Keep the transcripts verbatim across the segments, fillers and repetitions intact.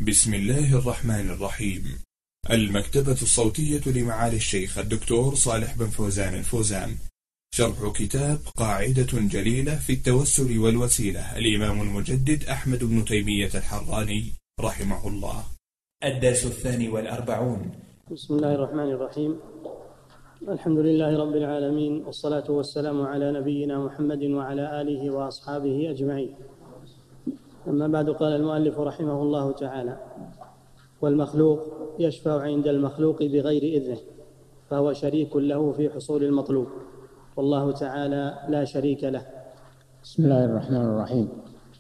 بسم الله الرحمن الرحيم. المكتبة الصوتية لمعالي الشيخ الدكتور صالح بن فوزان الفوزان، شرح كتاب قاعدة جليلة في التوسل والوسيلة، الإمام المجدد أحمد بن تيمية الحراني رحمه الله. الدرس الثاني والأربعون. بسم الله الرحمن الرحيم. الحمد لله رب العالمين، والصلاة والسلام على نبينا محمد وعلى آله وأصحابه أجمعين. أما بعد، قال المؤلف رحمه الله تعالى: والمخلوق يشفع عند المخلوق بغير إذنه، فهو شريك له في حصول المطلوب، والله تعالى لا شريك له. بسم الله الرحمن الرحيم.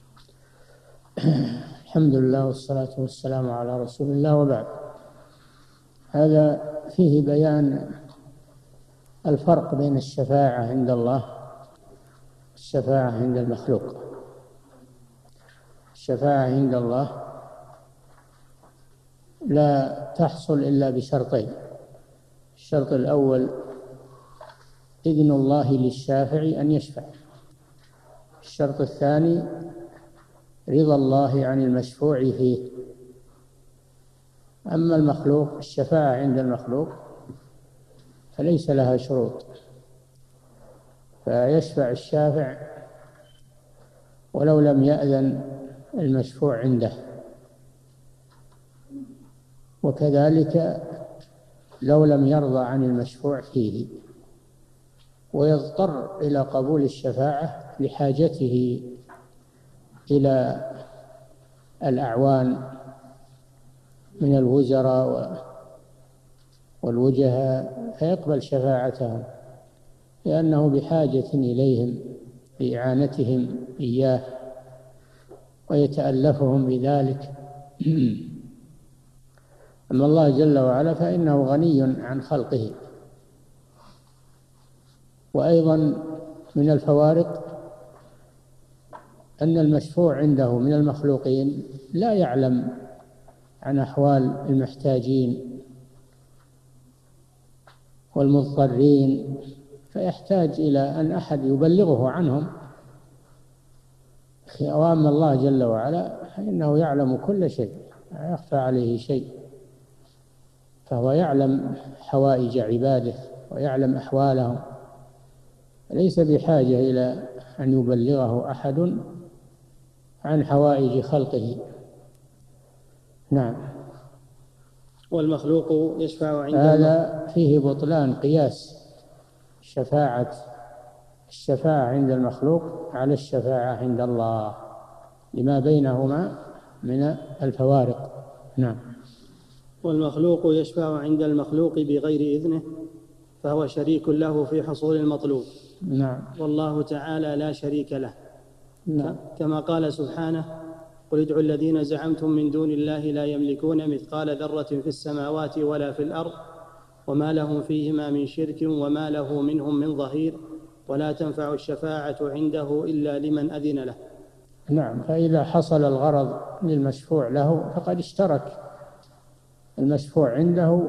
الحمد لله والصلاة والسلام على رسول الله، وبعد. هذا فيه بيان الفرق بين الشفاعة عند الله والشفاعة عند المخلوق. الشفاعة عند الله لا تحصل إلا بشرطين: الشرط الأول إذن الله للشافع أن يشفع، الشرط الثاني رضا الله عن المشفوع فيه. أما المخلوق، الشفاعة عند المخلوق فليس لها شروط، فيشفع الشافع ولو لم يأذن المشفوع عنده، وكذلك لو لم يرضى عن المشفوع فيه، ويضطر إلى قبول الشفاعة لحاجته إلى الأعوان من الوزراء والوجهاء، فيقبل شفاعتهم لأنه بحاجة إليهم لإعانتهم إياه ويتألفهم بذلك. أما الله جل وعلا فإنه غني عن خلقه. وأيضا من الفوارق أن المشفوع عنده من المخلوقين لا يعلم عن أحوال المحتاجين والمضطرين، فيحتاج إلى أن أحد يبلغه عنهم. وأما الله جل وعلا فإنه يعلم كل شيء، لا يخفى عليه شيء، فهو يعلم حوائج عباده ويعلم أحوالهم، ليس بحاجة إلى أن يبلغه أحد عن حوائج خلقه. نعم. والمخلوق يشفع عند هذا فيه بطلان قياس الشفاعة الشفاعة عند المخلوق على الشفاعة عند الله لما بينهما من الفوارق. نعم. والمخلوق يشفع عند المخلوق بغير إذنه، فهو شريك له في حصول المطلوب. نعم. والله تعالى لا شريك له. نعم. كما قال سبحانه: قل ادعوا الذين زعمتم من دون الله لا يملكون مثقال ذرة في السماوات ولا في الأرض وما لهم فيهما من شرك وما له منهم من ظهير ولا تنفع الشفاعة عنده إلا لمن أذن له. نعم. فإذا حصل الغرض للمشفوع له فقد اشترك المشفوع عنده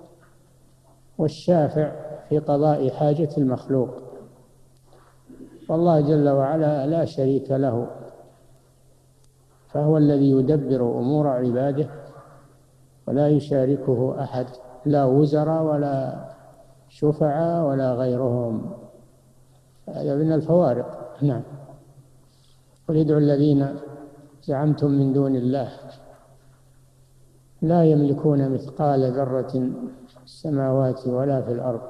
والشافع في قضاء حاجة المخلوق، والله جل وعلا لا شريك له، فهو الذي يدبر أمور عباده ولا يشاركه أحد، لا وزراء ولا شفعاء ولا غيرهم. هذا من الفوارق. نعم. قل ادعوا الذين زعمتم من دون الله لا يملكون مثقال ذرة في السماوات ولا في الأرض.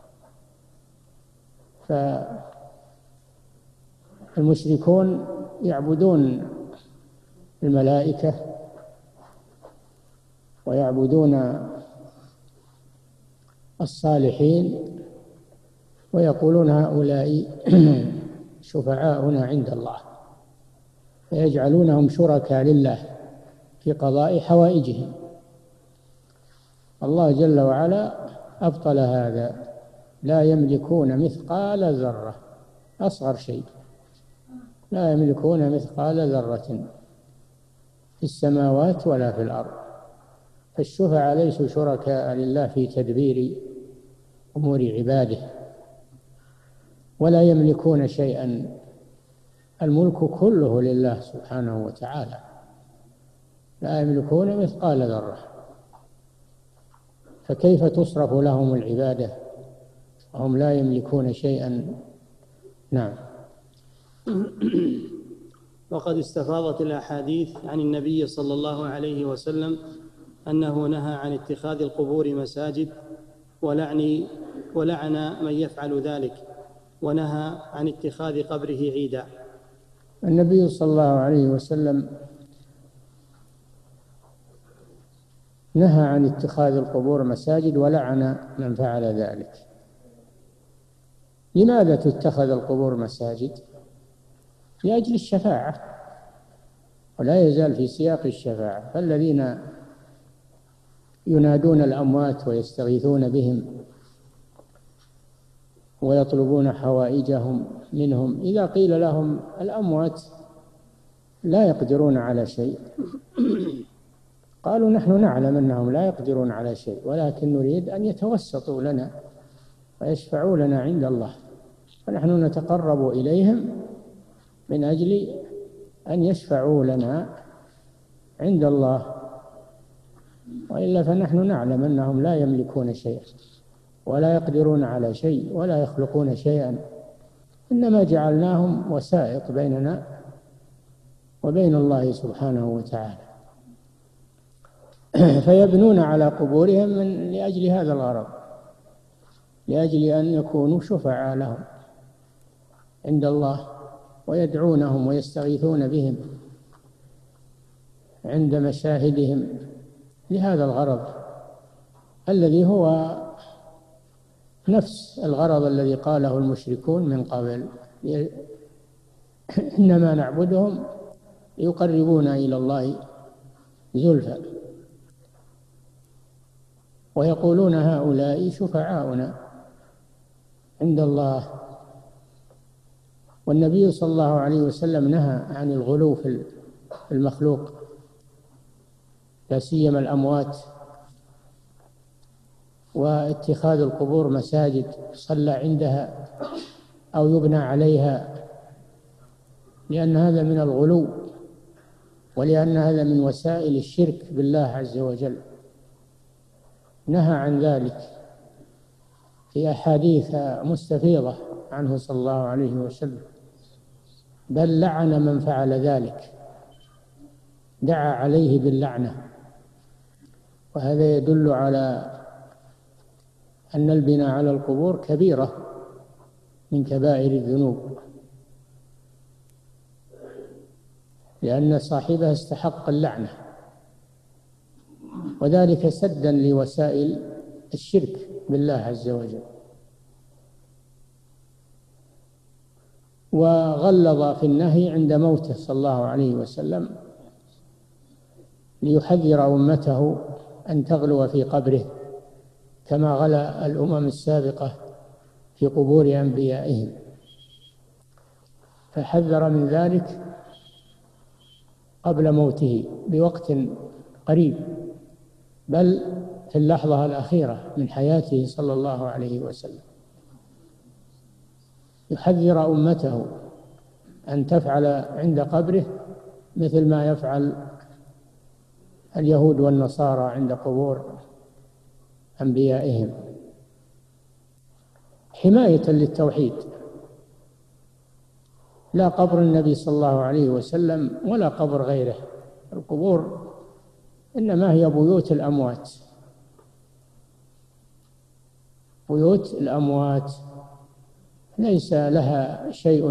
فالمشركون يعبدون الملائكة ويعبدون الصالحين ويقولون هؤلاء شفعاؤنا عند الله، فيجعلونهم شركاء لله في قضاء حوائجهم. الله جل وعلا أبطل هذا، لا يملكون مثقال ذرة، أصغر شيء، لا يملكون مثقال ذرة في السماوات ولا في الأرض. فالشفعاء ليسوا شركاء لله في تدبير أمور عباده، ولا يملكون شيئا، الملك كله لله سبحانه وتعالى. لا يملكون مثقال ذرة، فكيف تصرف لهم العبادة وهم لا يملكون شيئا؟ نعم. وقد استفاضت الأحاديث عن النبي صلى الله عليه وسلم أنه نهى عن اتخاذ القبور مساجد ولعن ولعن من يفعل ذلك، ونهى عن اتخاذ قبره عيدا. النبي صلى الله عليه وسلم نهى عن اتخاذ القبور مساجد ولعن من فعل ذلك. لماذا تتخذ القبور مساجد؟ لأجل الشفاعة، ولا يزال في سياق الشفاعة. فالذين ينادون الأموات ويستغيثون بهم ويطلبون حوائجهم منهم، إذا قيل لهم الأموات لا يقدرون على شيء، قالوا نحن نعلم أنهم لا يقدرون على شيء، ولكن نريد أن يتوسطوا لنا ويشفعوا لنا عند الله، فنحن نتقرب إليهم من أجل أن يشفعوا لنا عند الله، وإلا فنحن نعلم أنهم لا يملكون شيئا ولا يقدرون على شيء ولا يخلقون شيئا، إنما جعلناهم وسائط بيننا وبين الله سبحانه وتعالى. فيبنون على قبورهم من لأجل هذا الغرض، لأجل أن يكونوا شفعاء لهم عند الله، ويدعونهم ويستغيثون بهم عند مشاهدهم لهذا الغرض الذي هو نفس الغرض الذي قاله المشركون من قبل: إنما نعبدهم يقربونا إلى الله زلفى. ويقولون هؤلاء شفعاؤنا عند الله. والنبي صلى الله عليه وسلم نهى عن الغلو في المخلوق، لا سيما الأموات، واتخاذ القبور مساجد صلى عندها أو يبنى عليها، لأن هذا من الغلو، ولأن هذا من وسائل الشرك بالله عز وجل. نهى عن ذلك في أحاديث مستفيضة عنه صلى الله عليه وسلم، بل لعن من فعل ذلك، دعا عليه باللعنة. وهذا يدل على أن البناء على القبور كبيرة من كبائر الذنوب، لأن صاحبها استحق اللعنة، وذلك سدا لوسائل الشرك بالله عز وجل. وغلظ في النهي عند موته صلى الله عليه وسلم ليحذر أمته أن تغلو في قبره كما غلا الأمم السابقة في قبور أنبيائهم، فحذر من ذلك قبل موته بوقت قريب، بل في اللحظة الأخيرة من حياته صلى الله عليه وسلم، يحذر أمته أن تفعل عند قبره مثل ما يفعل اليهود والنصارى عند قبور أنبيائهم، حماية للتوحيد. لا قبر النبي صلى الله عليه وسلم ولا قبر غيره، القبور إنما هي بيوت الأموات، بيوت الأموات ليس لها شيء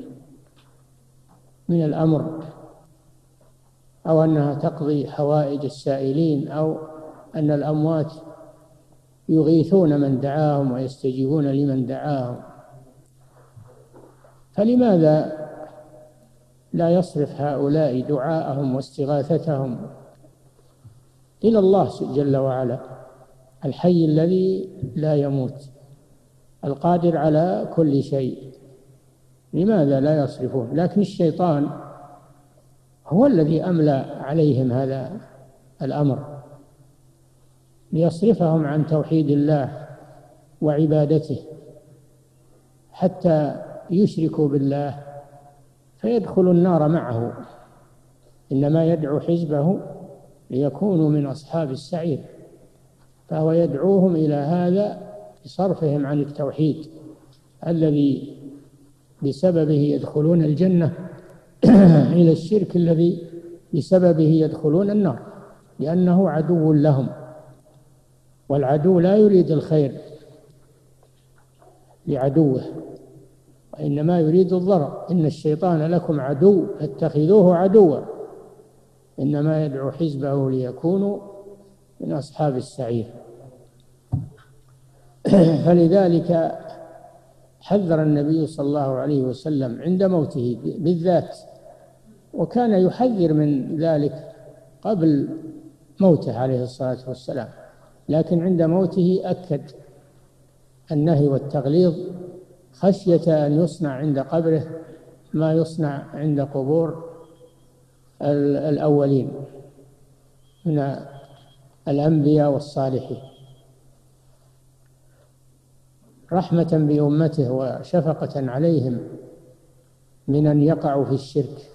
من الأمر، أو أنها تقضي حوائج السائلين، أو أن الأموات يغيثون من دعاهم ويستجيبون لمن دعاهم. فلماذا لا يصرف هؤلاء دعاءهم واستغاثتهم إلى الله جل وعلا، الحي الذي لا يموت القادر على كل شيء؟ لماذا لا يصرفون؟ لكن الشيطان هو الذي أملى عليهم هذا الأمر ليصرفهم عن توحيد الله وعبادته حتى يشركوا بالله فيدخلوا النار معه. إنما يدعو حزبه ليكونوا من أصحاب السعير، فهو يدعوهم إلى هذا بصرفهم عن التوحيد الذي بسببه يدخلون الجنة إلى الشرك الذي بسببه يدخلون النار، لأنه عدو لهم، والعدو لا يريد الخير لعدوه، وإنما يريد الضرر. إن الشيطان لكم عدو فاتخذوه عدوا، إنما يدعو حزبه ليكونوا من أصحاب السعير. فلذلك حذر النبي صلى الله عليه وسلم عند موته بالذات، وكان يحذر من ذلك قبل موته عليه الصلاة والسلام، لكن عند موته أكد النهي والتغليظ خشية أن يصنع عند قبره ما يصنع عند قبور الأولين من الأنبياء والصالحين، رحمة بأمته وشفقة عليهم من أن يقعوا في الشرك.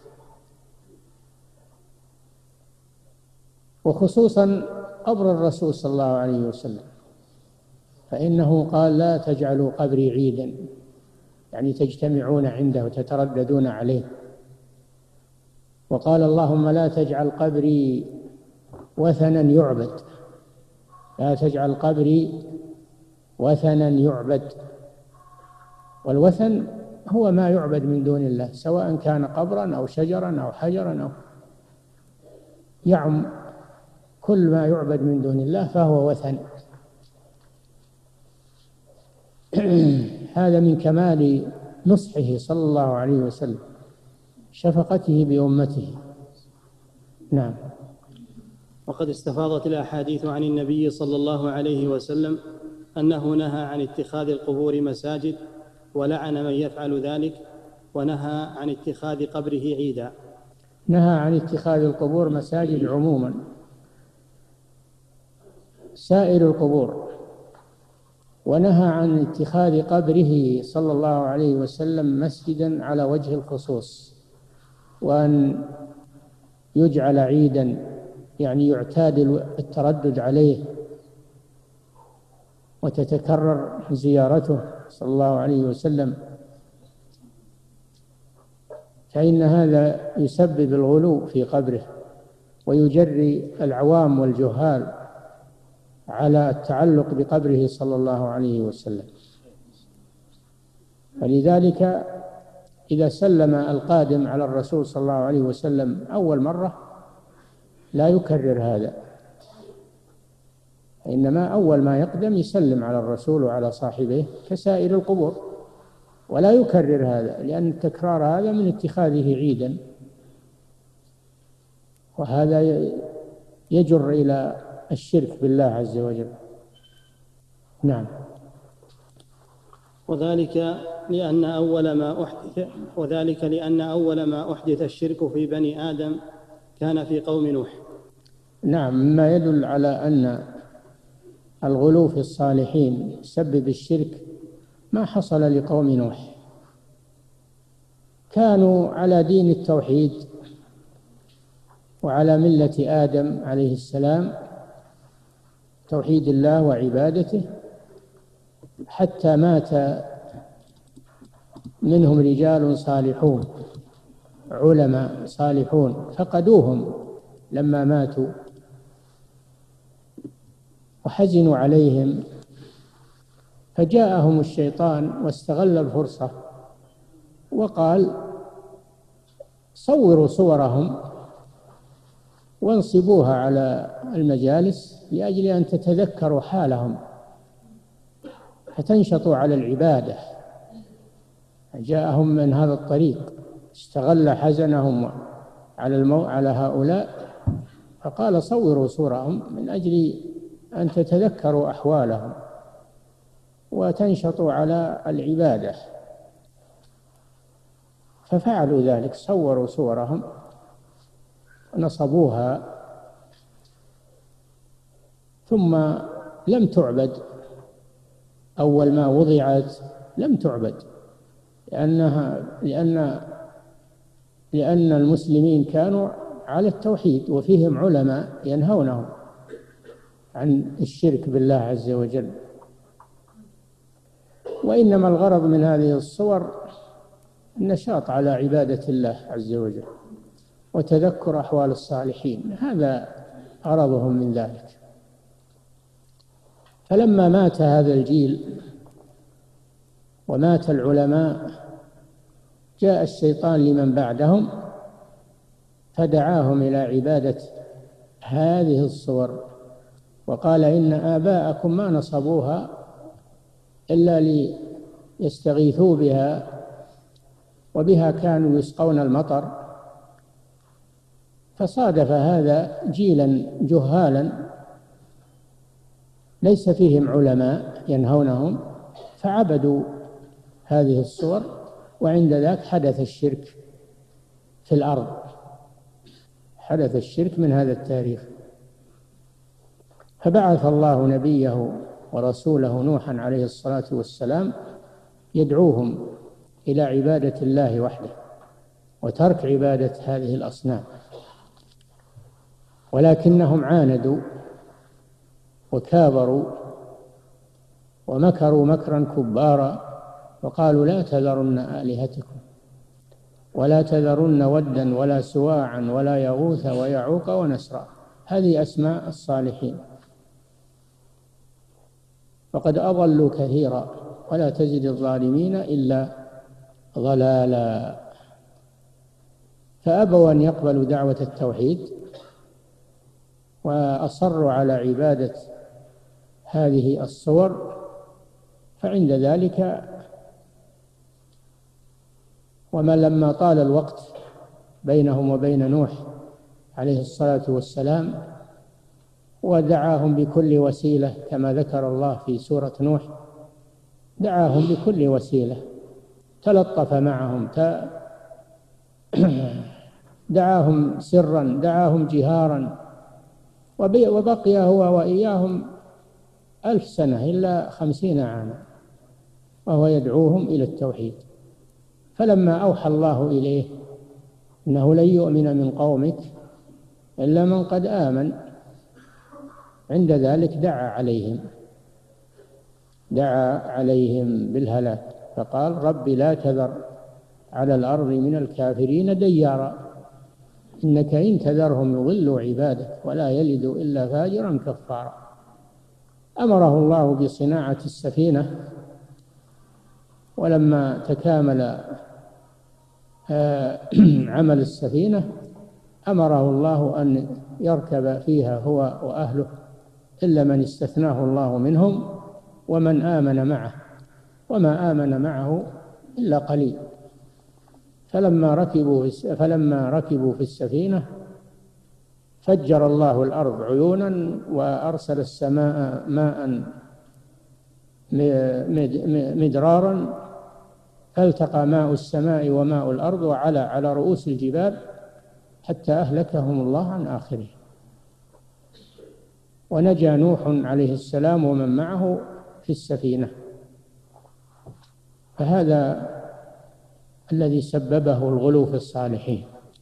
وخصوصا قبر الرسول صلى الله عليه وسلم، فإنه قال: لا تجعلوا قبري عيدا، يعني تجتمعون عنده وتترددون عليه. وقال: اللهم لا تجعل قبري وثنا يعبد، لا تجعل قبري وثنا يعبد. والوثن هو ما يعبد من دون الله، سواء كان قبرا أو شجرا أو حجرا أو يعم كل ما يعبد من دون الله فهو وثن. هذا من كمال نصحه صلى الله عليه وسلم، شفقته بأمته. نعم. وقد استفاضت الأحاديث عن النبي صلى الله عليه وسلم أنه نهى عن اتخاذ القبور مساجد، ولعن من يفعل ذلك، ونهى عن اتخاذ قبره عيدا. نهى عن اتخاذ القبور مساجد عموما، سائر القبور، ونهى عن اتخاذ قبره صلى الله عليه وسلم مسجدا على وجه الخصوص، وأن يجعل عيدا، يعني يعتاد التردد عليه وتتكرر زيارته صلى الله عليه وسلم، فإن هذا يسبب الغلو في قبره ويجري العوام والجهال على التعلق بقبره صلى الله عليه وسلم. فلذلك إذا سلم القادم على الرسول صلى الله عليه وسلم أول مرة لا يكرر هذا، إنما أول ما يقدم يسلم على الرسول وعلى صاحبه كسائر القبور، ولا يكرر هذا، لأن التكرار هذا من اتخاذه عيدا، وهذا يجر إلى الشرك بالله عز وجل. نعم. وذلك لأن أول ما أحدث وذلك لأن أول ما أحدث الشرك في بني آدم كان في قوم نوح. نعم، مما يدل على أن الغلو في الصالحين يسبب الشرك ما حصل لقوم نوح، كانوا على دين التوحيد وعلى ملة آدم عليه السلام، توحيد الله وعبادته، حتى مات منهم رجال صالحون علماء صالحون فقدوهم لما ماتوا وحزنوا عليهم، فجاءهم الشيطان واستغل الفرصة وقال: صوروا صورهم وانصبوها على المجالس لأجل أن تتذكروا حالهم فتنشطوا على العبادة. جاءهم من هذا الطريق، استغل حزنهم على المو... على هؤلاء فقال: صوروا صورهم من أجل أن تتذكروا أحوالهم وتنشطوا على العبادة. ففعلوا ذلك، صوروا صورهم ونصبوها، ثم لم تعبد. أول ما وضعت لم تعبد، لأنها لأن لأن المسلمين كانوا على التوحيد، وفيهم علماء ينهونهم عن الشرك بالله عز وجل. وإنما الغرض من هذه الصور النشاط على عبادة الله عز وجل وتذكر أحوال الصالحين، هذا غرضهم من ذلك. فلما مات هذا الجيل ومات العلماء جاء الشيطان لمن بعدهم فدعاهم إلى عبادة هذه الصور، وقال إن آباءكم ما نصبوها إلا ليستغيثوا بها، وبها كانوا يسقون المطر. فصادف هذا جيلا جهالا ليس فيهم علماء ينهونهم، فعبدوا هذه الصور، وعند ذاك حدث الشرك في الأرض، حدث الشرك من هذا التاريخ. فبعث الله نبيه ورسوله نوحا عليه الصلاة والسلام يدعوهم إلى عبادة الله وحده وترك عبادة هذه الأصنام، ولكنهم عاندوا وكابروا ومكروا مكرا كبارا، وقالوا لا تذرن آلهتكم ولا تذرن ودا ولا سواعا ولا يغوث ويعوق ونسرا، هذه أسماء الصالحين، فقد أضلوا كثيرا ولا تزد الظالمين إلا ضلالا. فأبوا أن يقبلوا دعوة التوحيد وأصروا على عبادة هذه الصور، فعند ذلك وما لما طال الوقت بينهم وبين نوح عليه الصلاة والسلام ودعاهم بكل وسيلة كما ذكر الله في سورة نوح، دعاهم بكل وسيلة، تلطف معهم، دعاهم سرا، دعاهم جهارا، وبقي هو وإياهم ألف سنة إلا خمسين عاما وهو يدعوهم إلى التوحيد. فلما أوحى الله إليه إنه لن يؤمن من قومك إلا من قد آمن، عند ذلك دعا عليهم دعا عليهم بالهلاك، فقال رب لا تذر على الأرض من الكافرين ديارا إنك إن تذرهم يضلوا عبادك ولا يلدوا إلا فاجرا كفارا. أمره الله بصناعة السفينة، ولما تكامل عمل السفينة أمره الله أن يركب فيها هو وأهله إلا من استثناه الله منهم ومن آمن معه، وما آمن معه إلا قليل. فلما ركبوا فلما ركبوا في السفينة فجر الله الأرض عيونا وأرسل السماء ماء مدرارا، فالتقى ماء السماء وماء الأرض وعلى على رؤوس الجبال حتى أهلكهم الله عن آخره. ونجا نوح عليه السلام ومن معه في السفينة. فهذا الذي سببه الغلو في الصالحين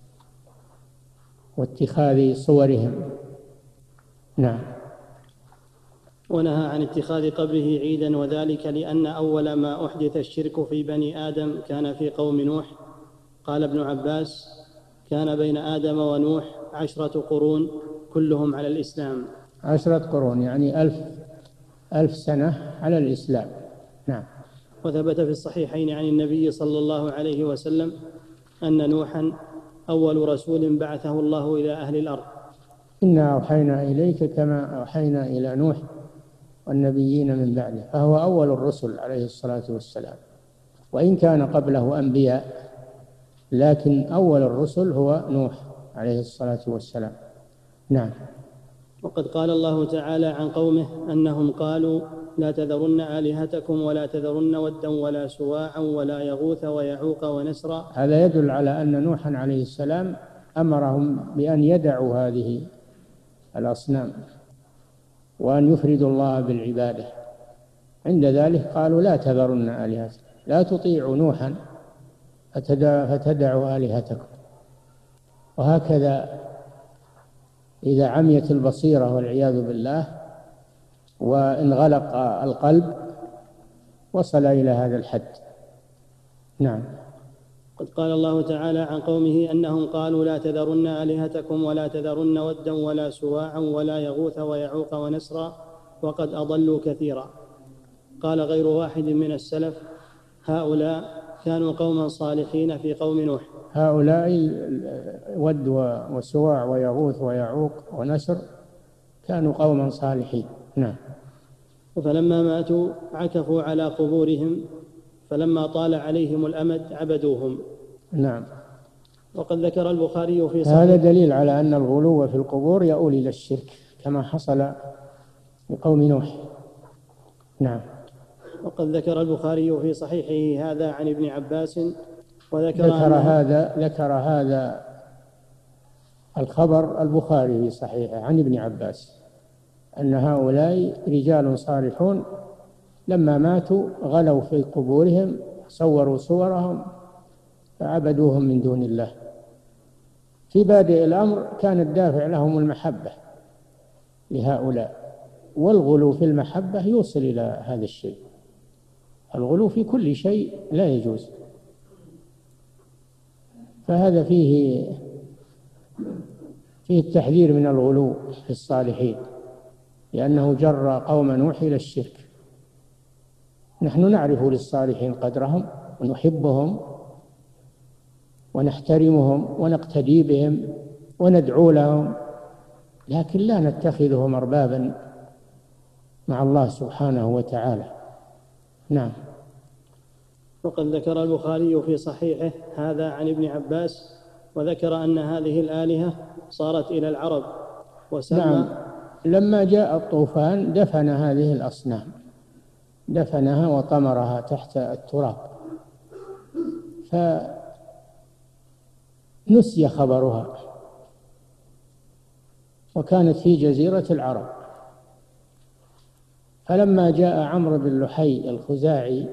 واتخاذ صورهم. نعم. ونهى عن اتخاذ قبره عيدا، وذلك لأن أول ما أحدث الشرك في بني آدم كان في قوم نوح. قال ابن عباس كان بين آدم ونوح عشرة قرون كلهم على الإسلام. عشرة قرون يعني ألف ألف سنة على الإسلام. نعم. وثبت في الصحيحين عن النبي صلى الله عليه وسلم أن نوحا أول رسول بعثه الله إلى أهل الأرض. إنا أوحينا إليك كما أوحينا إلى نوح والنبيين من بعده، فهو أول الرسل عليه الصلاة والسلام، وإن كان قبله أنبياء لكن أول الرسل هو نوح عليه الصلاة والسلام. نعم. وقد قال الله تعالى عن قومه أنهم قالوا لا تذرن آلهتكم ولا تذرن ودا ولا سواعا ولا يغوث ويعوق ونسرا. هذا يدل على أن نوحا عليه السلام أمرهم بأن يدعوا هذه الأصنام وأن يفردوا الله بالعبادة. عند ذلك قالوا لا تذرن آلهتكم، لا تطيعوا نوحا فتدعوا آلهتكم. وهكذا إذا عميت البصيرة والعياذ بالله وانغلق القلب وصل إلى هذا الحد. نعم. قد قال الله تعالى عن قومه أنهم قالوا لا تذرن آلهتكم ولا تذرن ودا ولا سواعا ولا يغوث ويعوق ونسرا وقد أضلوا كثيرا. قال غير واحد من السلف هؤلاء كانوا قوما صالحين في قوم نوح. هؤلاء ود وسواع ويغوث ويعوق ونسر كانوا قوما صالحين. نعم. فلما ماتوا عكفوا على قبورهم فلما طال عليهم الأمد عبدوهم. نعم. وقد ذكر البخاري في صحيح هذا دليل على أن الغلو في القبور يؤول إلى الشرك كما حصل لقوم نوح. نعم. وقد ذكر البخاري في صحيحه هذا عن ابن عباس وذكر ذكر هذا ذكر هذا الخبر البخاري في صحيحه عن ابن عباس أن هؤلاء رجال صالحون لما ماتوا غلوا في قبورهم صوروا صورهم فعبدوهم من دون الله. في بادئ الأمر كان الدافع لهم المحبة لهؤلاء، والغلو في المحبة يوصل إلى هذا الشيء. الغلو في كل شيء لا يجوز، فهذا فيه فيه التحذير من الغلو في الصالحين لأنه جر قوم نوح إلى الشرك. نحن نعرف للصالحين قدرهم ونحبهم ونحترمهم ونقتدي بهم وندعو لهم، لكن لا نتخذهم أربابا مع الله سبحانه وتعالى. نعم. وقد ذكر البخاري في صحيحه هذا عن ابن عباس وذكر أن هذه الآلهة صارت إلى العرب وسمى. نعم. لما جاء الطوفان دفن هذه الأصنام، دفنها وطمرها تحت التراب، فنسي خبرها وكانت في جزيرة العرب. فلما جاء عمرو بن لحي الخزاعي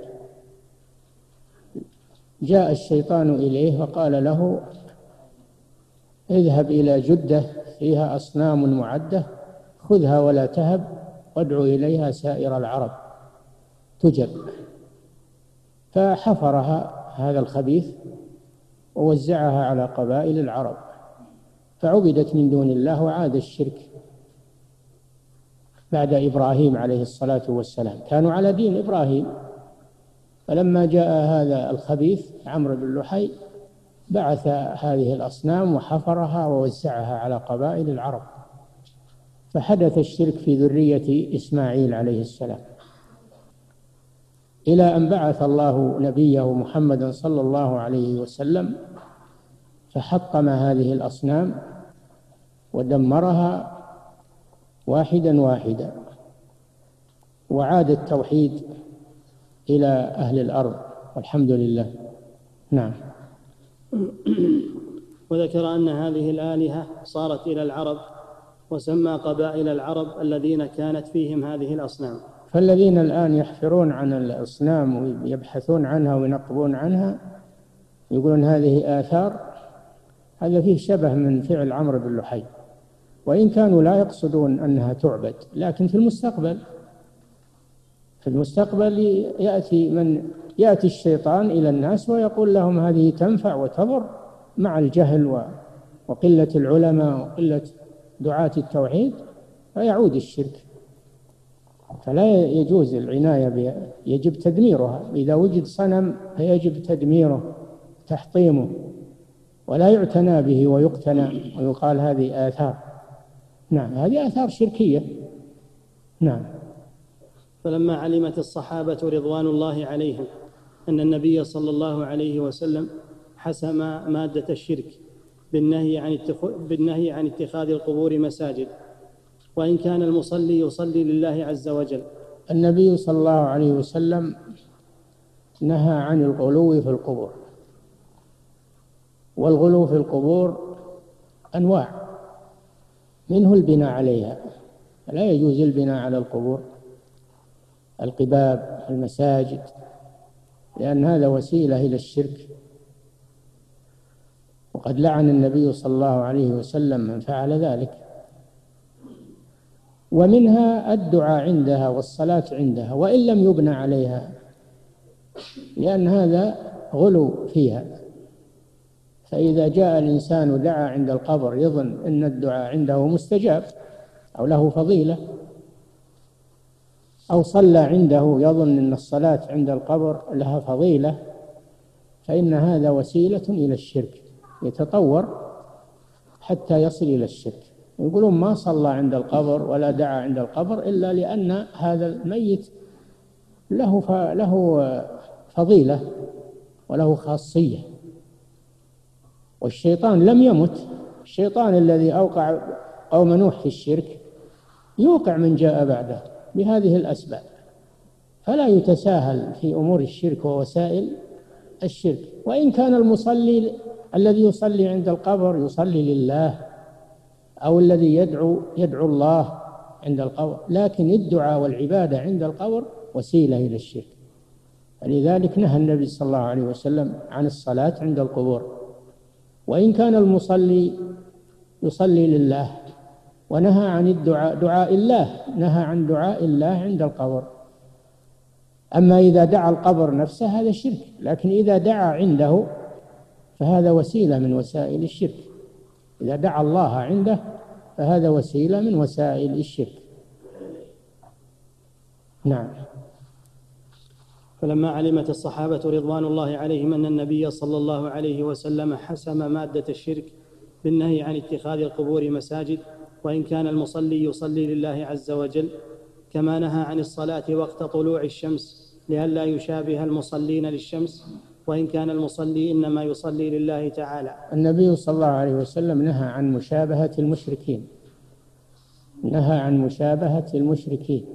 جاء الشيطان إليه وقال له اذهب إلى جدة فيها أصنام معدة خذها ولا تهب وادعو إليها سائر العرب تجب. فحفرها هذا الخبيث ووزعها على قبائل العرب فعبدت من دون الله وعاد الشرك بعد إبراهيم عليه الصلاة والسلام. كانوا على دين إبراهيم، فلما جاء هذا الخبيث عمرو بن لحي بعث هذه الأصنام وحفرها ووزعها على قبائل العرب، فحدث الشرك في ذرية إسماعيل عليه السلام، إلى أن بعث الله نبيه محمدا صلى الله عليه وسلم فحطم هذه الأصنام ودمرها واحدا واحدا، وعاد التوحيد إلى أهل الأرض والحمد لله. نعم. وذكر أن هذه الآلهة صارت إلى العرب وسمى قبائل العرب الذين كانت فيهم هذه الأصنام. فالذين الآن يحفرون عن الأصنام ويبحثون عنها وينقبون عنها يقولون هذه آثار، هذا فيه شبه من فعل عمرو بن لحي، وإن كانوا لا يقصدون أنها تعبد، لكن في المستقبل في المستقبل يأتي من يأتي الشيطان إلى الناس ويقول لهم هذه تنفع وتضر مع الجهل وقلة العلماء وقلة دعاة التوحيد، فيعود الشرك. فلا يجوز العناية بها، يجب تدميرها. إذا وجد صنم فيجب تدميره تحطيمه، ولا يعتنى به ويقتنى ويقال هذه آثار. نعم، هذه آثار شركية. نعم. فلما علمت الصحابة رضوان الله عليهم أن النبي صلى الله عليه وسلم حسم مادة الشرك بالنهي عن بالنهي عن اتخاذ القبور مساجد، وإن كان المصلي يصلي لله عز وجل. النبي صلى الله عليه وسلم نهى عن الغلو في القبور، والغلو في القبور أنواع، منه البناء عليها، لا يجوز البناء على القبور، القباب، المساجد، لأن هذا وسيلة إلى الشرك. وقد لعن النبي صلى الله عليه وسلم من فعل ذلك، ومنها الدعاء عندها والصلاة عندها وإن لم يبنى عليها، لأن هذا غلو فيها. فإذا جاء الإنسان ودعا عند القبر يظن أن الدعاء عنده مستجاب أو له فضيلة، أو صلى عنده يظن أن الصلاة عند القبر لها فضيلة، فإن هذا وسيلة إلى الشرك، يتطور حتى يصل إلى الشرك. يقولون ما صلى عند القبر ولا دعا عند القبر إلا لأن هذا الميت له له فضيلة وله خاصية. والشيطان لم يمت، الشيطان الذي أوقع قوم نوح في الشرك يوقع من جاء بعده بهذه الأسباب، فلا يتساهل في أمور الشرك ووسائل الشرك. وإن كان المصلي الذي يصلي عند القبر يصلي لله، أو الذي يدعو يدعو الله عند القبر، لكن الدعاء والعبادة عند القبر وسيلة إلى الشرك. فلذلك نهى النبي صلى الله عليه وسلم عن الصلاة عند القبور. وإن كان المصلي يصلي لله، ونهى عن الدعاء دعاء الله، نهى عن دعاء الله عند القبر. أما إذا دعا القبر نفسه هذا شرك، لكن إذا دعا عنده فهذا وسيلة من وسائل الشرك. إذا دعا الله عنده فهذا وسيلة من وسائل الشرك. نعم. فلما علمت الصحابة رضوان الله عليهم أن النبي صلى الله عليه وسلم حسم مادة الشرك بالنهي عن اتخاذ القبور مساجد، وإن كان المصلي يصلي لله عز وجل، كما نهى عن الصلاة وقت طلوع الشمس لئلا يشابه المصلين للشمس، وإن كان المصلي إنما يصلي لله تعالى. النبي صلى الله عليه وسلم نهى عن مشابهة المشركين، نهى عن مشابهة المشركين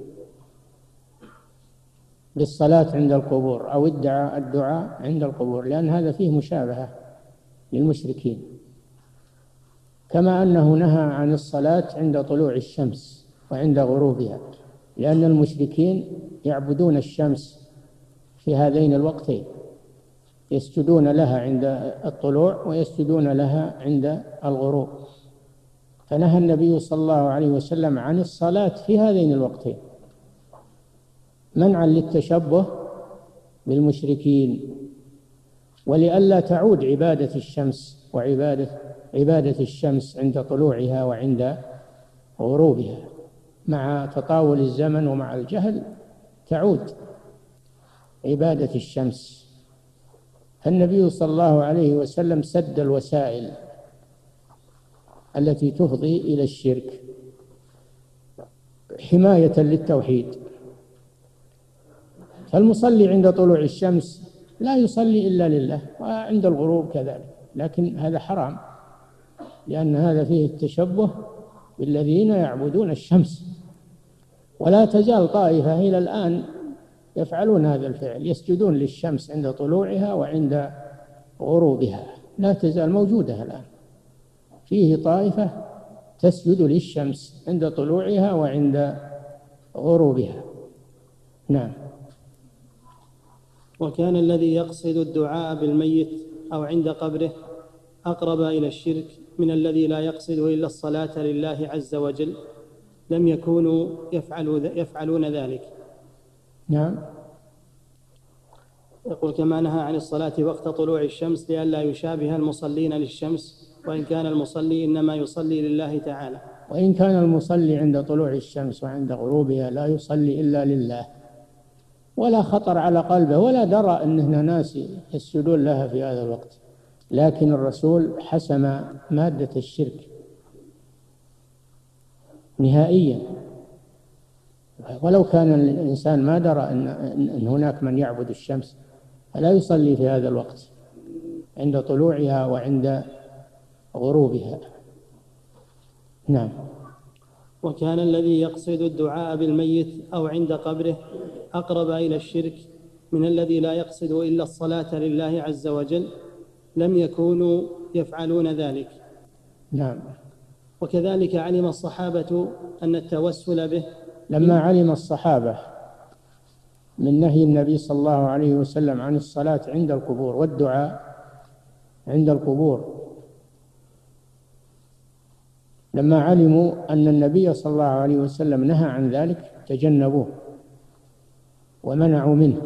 بالصلاة عند القبور أو الدعاء الدعاء عند القبور، لأن هذا فيه مشابهة للمشركين. كما أنه نهى عن الصلاة عند طلوع الشمس وعند غروبها، لأن المشركين يعبدون الشمس في هذين الوقتين، يسجدون لها عند الطلوع ويسجدون لها عند الغروب. فنهى النبي صلى الله عليه وسلم عن الصلاة في هذين الوقتين منعا للتشبه بالمشركين، ولئلا تعود عبادة الشمس وعبادة عبادة الشمس عند طلوعها وعند غروبها. مع تطاول الزمن ومع الجهل تعود عبادة الشمس. فالنبي صلى الله عليه وسلم سد الوسائل التي تفضي إلى الشرك حماية للتوحيد. فالمصلي عند طلوع الشمس لا يصلي إلا لله، وعند الغروب كذلك، لكن هذا حرام، لأن هذا فيه التشبه بالذين يعبدون الشمس. ولا تزال طائفة إلى الآن يفعلون هذا الفعل، يسجدون للشمس عند طلوعها وعند غروبها، لا تزال موجودة الآن. فيه طائفة تسجد للشمس عند طلوعها وعند غروبها. نعم. وكان الذي يقصد الدعاء بالميت أو عند قبره أقرب إلى الشرك من الذي لا يقصد إلا الصلاة لله عز وجل، لم يكونوا يفعلون ذلك. نعم. يقول كما نهى عن الصلاة وقت طلوع الشمس لئلا يشابه المصلين للشمس، وإن كان المصلي إنما يصلي لله تعالى. وإن كان المصلي عند طلوع الشمس وعند غروبها لا يصلي إلا لله، ولا خطر على قلبه ولا درى أن هنا ناس يسجدون لها في هذا الوقت، لكن الرسول حسم مادة الشرك نهائيا. ولو كان الإنسان ما درى أن هناك من يعبد الشمس فلا يصلي في هذا الوقت عند طلوعها وعند غروبها. نعم. وكان الذي يقصد الدعاء بالميت أو عند قبره أقرب إلى الشرك من الذي لا يقصد إلا الصلاة لله عز وجل، لم يكونوا يفعلون ذلك. نعم. وكذلك علم الصحابة أن التوسل به، لما علم الصحابة من نهي النبي صلى الله عليه وسلم عن الصلاة عند القبور والدعاء عند القبور، لما علموا أن النبي صلى الله عليه وسلم نهى عن ذلك تجنبوه ومنعوا منه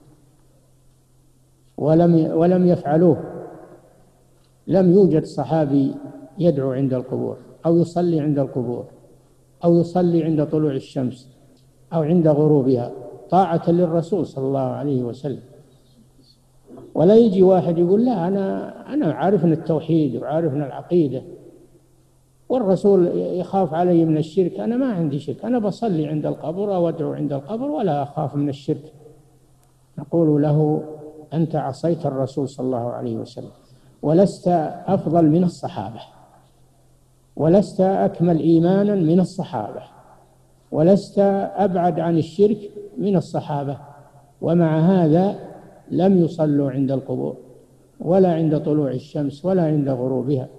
ولم ولم يفعلوه. لم يوجد صحابي يدعو عند القبور أو يصلي عند القبور أو يصلي عند طلوع الشمس أو عند غروبها طاعة للرسول صلى الله عليه وسلم. ولا يجي واحد يقول لا أنا أنا عارفنا التوحيد وعارفنا العقيدة والرسول يخاف علي من الشرك، أنا ما عندي شرك، أنا بصلي عند القبر أو أدعو عند القبر ولا أخاف من الشرك. نقول له أنت عصيت الرسول صلى الله عليه وسلم ولست أفضل من الصحابة ولست أكمل إيمانا من الصحابة ولست أبعد عن الشرك من الصحابة، ومع هذا لم يصلوا عند القبور ولا عند طلوع الشمس ولا عند غروبها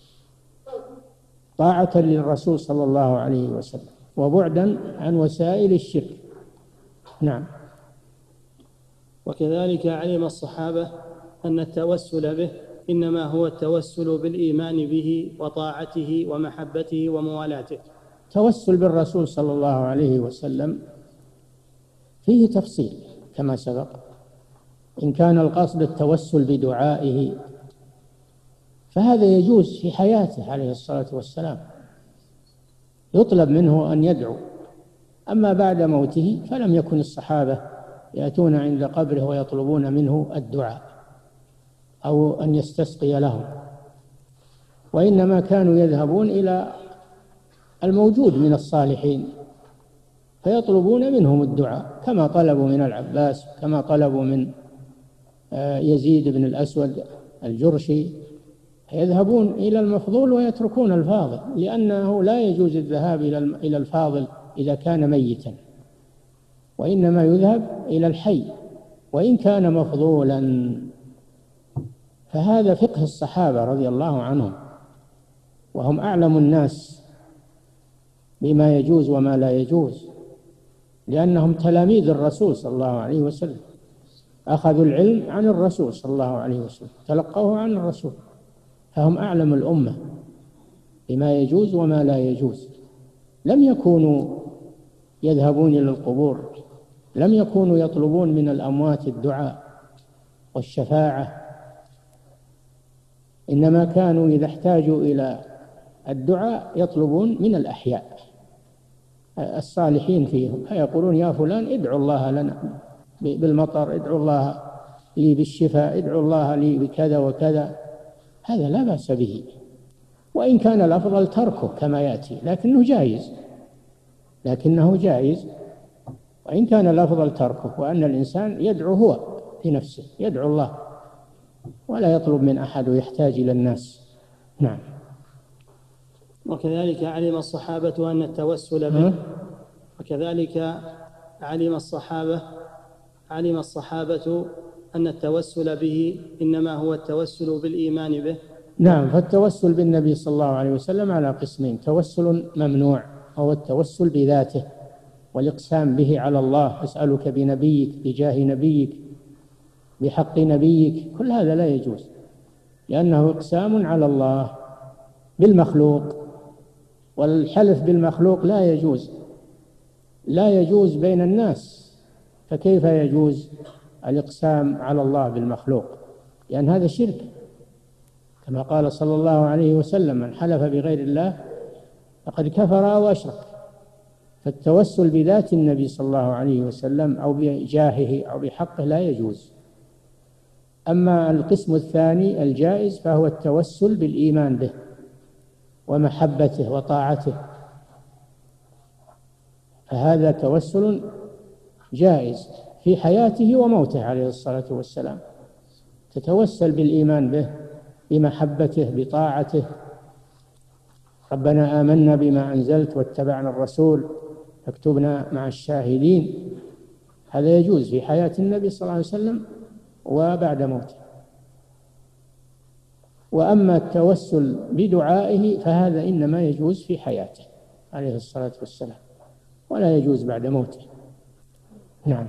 طاعة للرسول صلى الله عليه وسلم وبعدا عن وسائل الشرك. نعم. وكذلك علم الصحابة أن التوسل به إنما هو التوسل بالإيمان به وطاعته ومحبته وموالاته. التوسل بالرسول صلى الله عليه وسلم فيه تفصيل كما سبق. إن كان القصد التوسل بدعائه فهذا يجوز في حياته عليه الصلاة والسلام، يطلب منه أن يدعو. أما بعد موته فلم يكن الصحابة يأتون عند قبره ويطلبون منه الدعاء أو أن يستسقي لهم، وإنما كانوا يذهبون إلى الموجود من الصالحين فيطلبون منهم الدعاء، كما طلبوا من العباس كما طلبوا من يزيد بن الأسود الجرشي. يذهبون إلى المفضول ويتركون الفاضل، لأنه لا يجوز الذهاب إلى الفاضل إذا كان ميتا، وإنما يذهب إلى الحي وإن كان مفضولا. فهذا فقه الصحابة رضي الله عنهم، وهم أعلم الناس بما يجوز وما لا يجوز، لأنهم تلاميذ الرسول صلى الله عليه وسلم، أخذوا العلم عن الرسول صلى الله عليه وسلم، تلقوه عن الرسول، فهم أعلم الأمة بما يجوز وما لا يجوز. لم يكونوا يذهبون إلى القبور، لم يكونوا يطلبون من الأموات الدعاء والشفاعة، إنما كانوا إذا احتاجوا إلى الدعاء يطلبون من الأحياء الصالحين فيهم، فيقولون يا فلان ادعو الله لنا بالمطر، ادعو الله لي بالشفاء، ادعو الله لي بكذا وكذا. هذا لا بأس به، وإن كان الأفضل تركه كما يأتي، لكنه جائز لكنه جائز وإن كان الأفضل تركه، وأن الإنسان يدعو هو بنفسه، يدعو الله ولا يطلب من أحد ويحتاج إلى الناس. نعم. وكذلك علم الصحابة أن التوسل به وكذلك علم الصحابة علم الصحابة أن التوسل به إنما هو التوسل بالإيمان به. نعم. فالتوسل بالنبي صلى الله عليه وسلم على قسمين: توسل ممنوع هو التوسل بذاته والإقسام به على الله، أسألك بنبيك بجاه نبيك بحق نبيك، كل هذا لا يجوز لأنه إقسام على الله بالمخلوق، والحلف بالمخلوق لا يجوز لا يجوز بين الناس، فكيف يجوز الإقسام على الله بالمخلوق؟ لأن هذا شرك، كما قال صلى الله عليه وسلم: من حلف بغير الله فقد كفر أو أشرك. فالتوسل بذات النبي صلى الله عليه وسلم أو بجاهه أو بحقه لا يجوز. أما القسم الثاني الجائز فهو التوسل بالإيمان به ومحبته وطاعته، فهذا توسل جائز في حياته وموته عليه الصلاة والسلام. تتوسل بالإيمان به بمحبته بطاعته: ربنا آمنا بما أنزلت واتبعنا الرسول فاكتبنا مع الشاهدين. هذا يجوز في حياة النبي صلى الله عليه وسلم وبعد موته. وأما التوسل بدعائه فهذا إنما يجوز في حياته عليه الصلاة والسلام ولا يجوز بعد موته. نعم.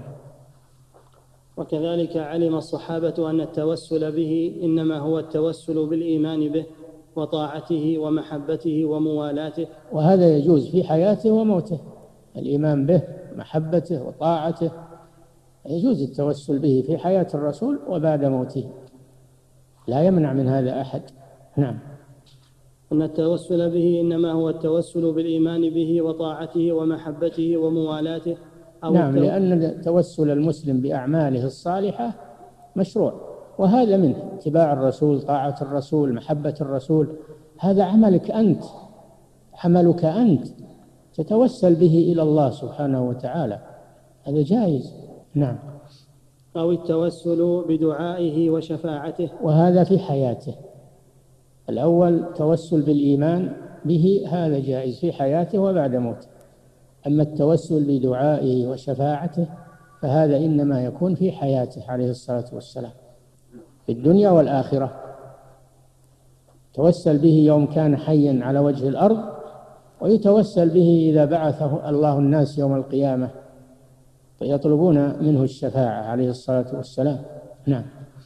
وكذلك علم الصحابة أن التوسل به إنما هو التوسل بالإيمان به وطاعته ومحبته وموالاته. وهذا يجوز في حياته وموته، الإيمان به محبته وطاعته، يجوز التوسل به في حياة الرسول وبعد موته، لا يمنع من هذا أحد. نعم. أن التوسل به إنما هو التوسل بالإيمان به وطاعته ومحبته وموالاته. أو نعم، التو... لأن توسل المسلم بأعماله الصالحة مشروع، وهذا منه اتباع الرسول، طاعة الرسول، محبة الرسول، هذا عملك أنت، عملك أنت تتوسل به إلى الله سبحانه وتعالى، هذا جائز. نعم. أو التوسل بدعائه وشفاعته، وهذا في حياته. الأول توسل بالإيمان به، هذا جائز في حياته وبعد موته. أما التوسل بدعائه وشفاعته فهذا إنما يكون في حياته عليه الصلاة والسلام في الدنيا والآخرة. توسل به يوم كان حيا على وجه الأرض، ويتوسل به إذا بعثه الله الناس يوم القيامة فيطلبون منه الشفاعة عليه الصلاة والسلام. نعم.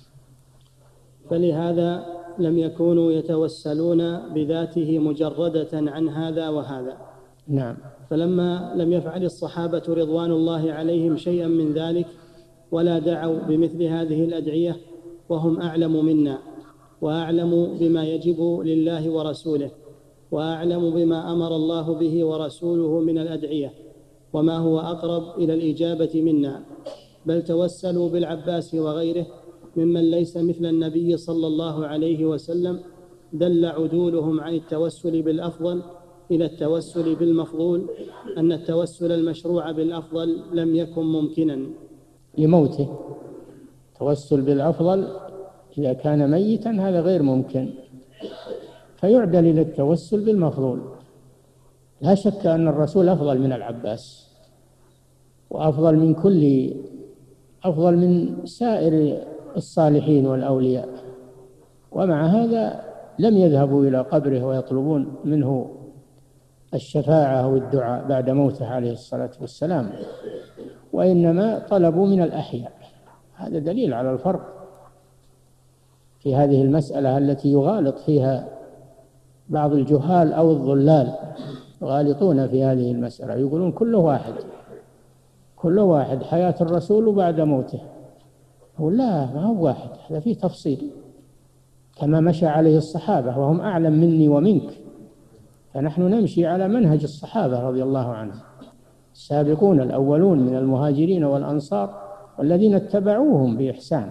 فلهذا لم يكونوا يتوسلون بذاته مجردة عن هذا وهذا. نعم. فلما لم يفعل الصحابة رضوان الله عليهم شيئا من ذلك ولا دعوا بمثل هذه الأدعية وهم أعلم منا وأعلم بما يجب لله ورسوله وأعلم بما أمر الله به ورسوله من الأدعية وما هو أقرب إلى الإجابة منا، بل توسلوا بالعباس وغيره ممن ليس مثل النبي صلى الله عليه وسلم، دل عدولهم عن التوسل بالأفضل إلى التوسل بالمفضول أن التوسل المشروع بالأفضل لم يكن ممكنا لموته. توسل بالأفضل إذا كان ميتا هذا غير ممكن، فيعدل إلى التوسل بالمفضول. لا شك أن الرسول أفضل من العباس، وأفضل من كل أفضل من سائر الصالحين والأولياء، ومع هذا لم يذهبوا إلى قبره ويطلبون منه الشفاعة والدعاء بعد موته عليه الصلاة والسلام، وإنما طلبوا من الأحياء. هذا دليل على الفرق في هذه المسألة التي يغالط فيها بعض الجهال أو الضلال، يغالطون في هذه المسألة، يقولون كل واحد كل واحد حياة الرسول بعد موته. يقول لا، ما هو واحد، هذا فيه تفصيل، كما مشى عليه الصحابة وهم أعلم مني ومنك، فنحن نمشي على منهج الصحابة رضي الله عنهم السابقون الأولون من المهاجرين والأنصار والذين اتبعوهم بإحسان.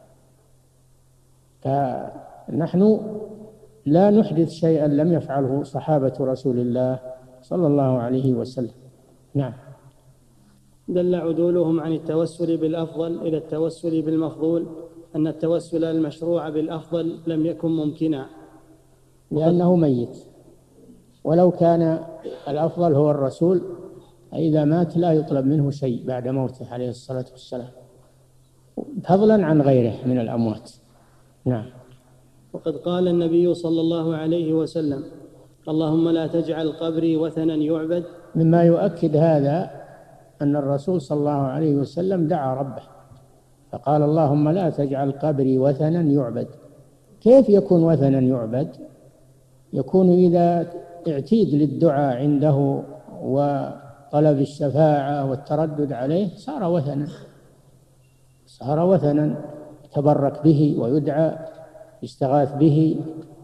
فنحن لا نحدث شيئا لم يفعله صحابة رسول الله صلى الله عليه وسلم. نعم. دل عدولهم عن التوسل بالأفضل إلى التوسل بالمفضول أن التوسل المشروع بالأفضل لم يكن ممكنا لأنه ميت، ولو كان الأفضل هو الرسول إذا مات لا يطلب منه شيء بعد موته عليه الصلاة والسلام، فضلا عن غيره من الأموات. نعم. وقد قال النبي صلى الله عليه وسلم: اللهم لا تجعل قبري وثنا يعبد. مما يؤكد هذا أن الرسول صلى الله عليه وسلم دعا ربه فقال: اللهم لا تجعل قبري وثنا يعبد. كيف يكون وثنا يعبد؟ يكون إذا اعتيد للدعاء عنده وطلب الشفاعة والتردد عليه صار وثنا، صار وثنا يتبرك به ويدعى يستغاث به